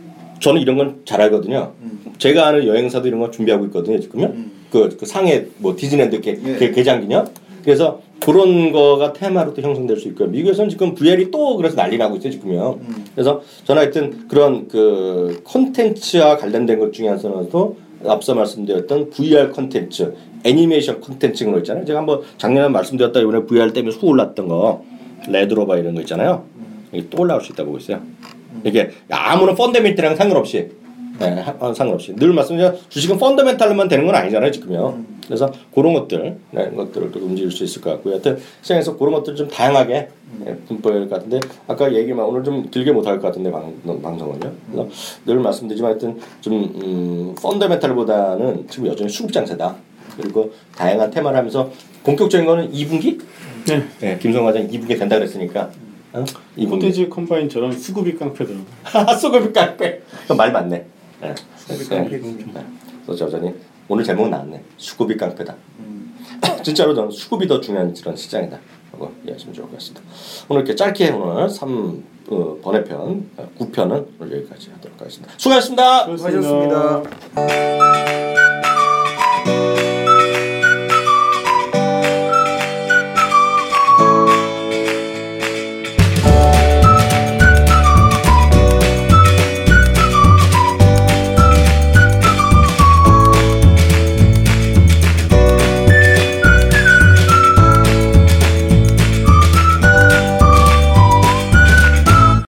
저는 이런 건 잘 알거든요. 음. 제가 아는 여행사도 이런 거 준비하고 있거든요, 지금요. 음. 그, 그 상해 뭐 디즈니랜드 개, 예. 개, 개장 기념. 그래서 그런 거가 테마로 또 형성될 수 있고요. 미국에서는 지금 브이알이 또 그래서 난리 나고 있어요, 지금요. 음. 그래서 저는 하여튼 그런 그 콘텐츠와 관련된 것 중에 하나도 앞서 말씀드렸던 브이알 콘텐츠, 애니메이션 콘텐츠 그런 거 있잖아요. 제가 한번 작년에 말씀드렸다 이번에 브이알 때문에 후 올랐던 거. 레드로바 이런 거 있잖아요. 이게 또 올라올 수 있다고 보고 있어요. 이게 아무런 펀더멘탈이랑 상관없이, 네, 상관없이 늘 말씀드려 주식은 펀더멘탈로만 되는 건 아니잖아요 지금요. 그래서 그런 것들, 네, 것들을 또 움직일 수 있을 것 같고요. 하여튼 시장에서 그런 것들 좀 다양하게 네, 분포할 것 같은데 아까 얘기만 오늘 좀 길게 못 할 것 같은데 방, 방송은요. 그래서 늘 말씀드리지만 하여튼 좀 음, 펀더멘탈보다는 지금 여전히 수급 장세다. 그리고 다양한 테마를 하면서 본격적인 거는 이 분기. 네. 네, 김성환 과장 이 분기 된다 그랬으니까. 어? 콘텐츠 컴바인처럼 수급이 깡패더라고. 수급이 깡패. 말 맞네. 네. 수급이 깡패. 네. 그래서 여전히 오늘 제목 나왔네. 수급이 깡패다. 음. 진짜로 저는 수급이 더 중요한 그런 시장이다. 하고 이해하시면 좋을 것 같습니다. 오늘 이렇게 짧게 오늘 삼 어, 번외편 구 편은 오늘 여기까지 하도록 하겠습니다. 수고하셨습니다. 수고하셨습니다. 수고하셨습니다.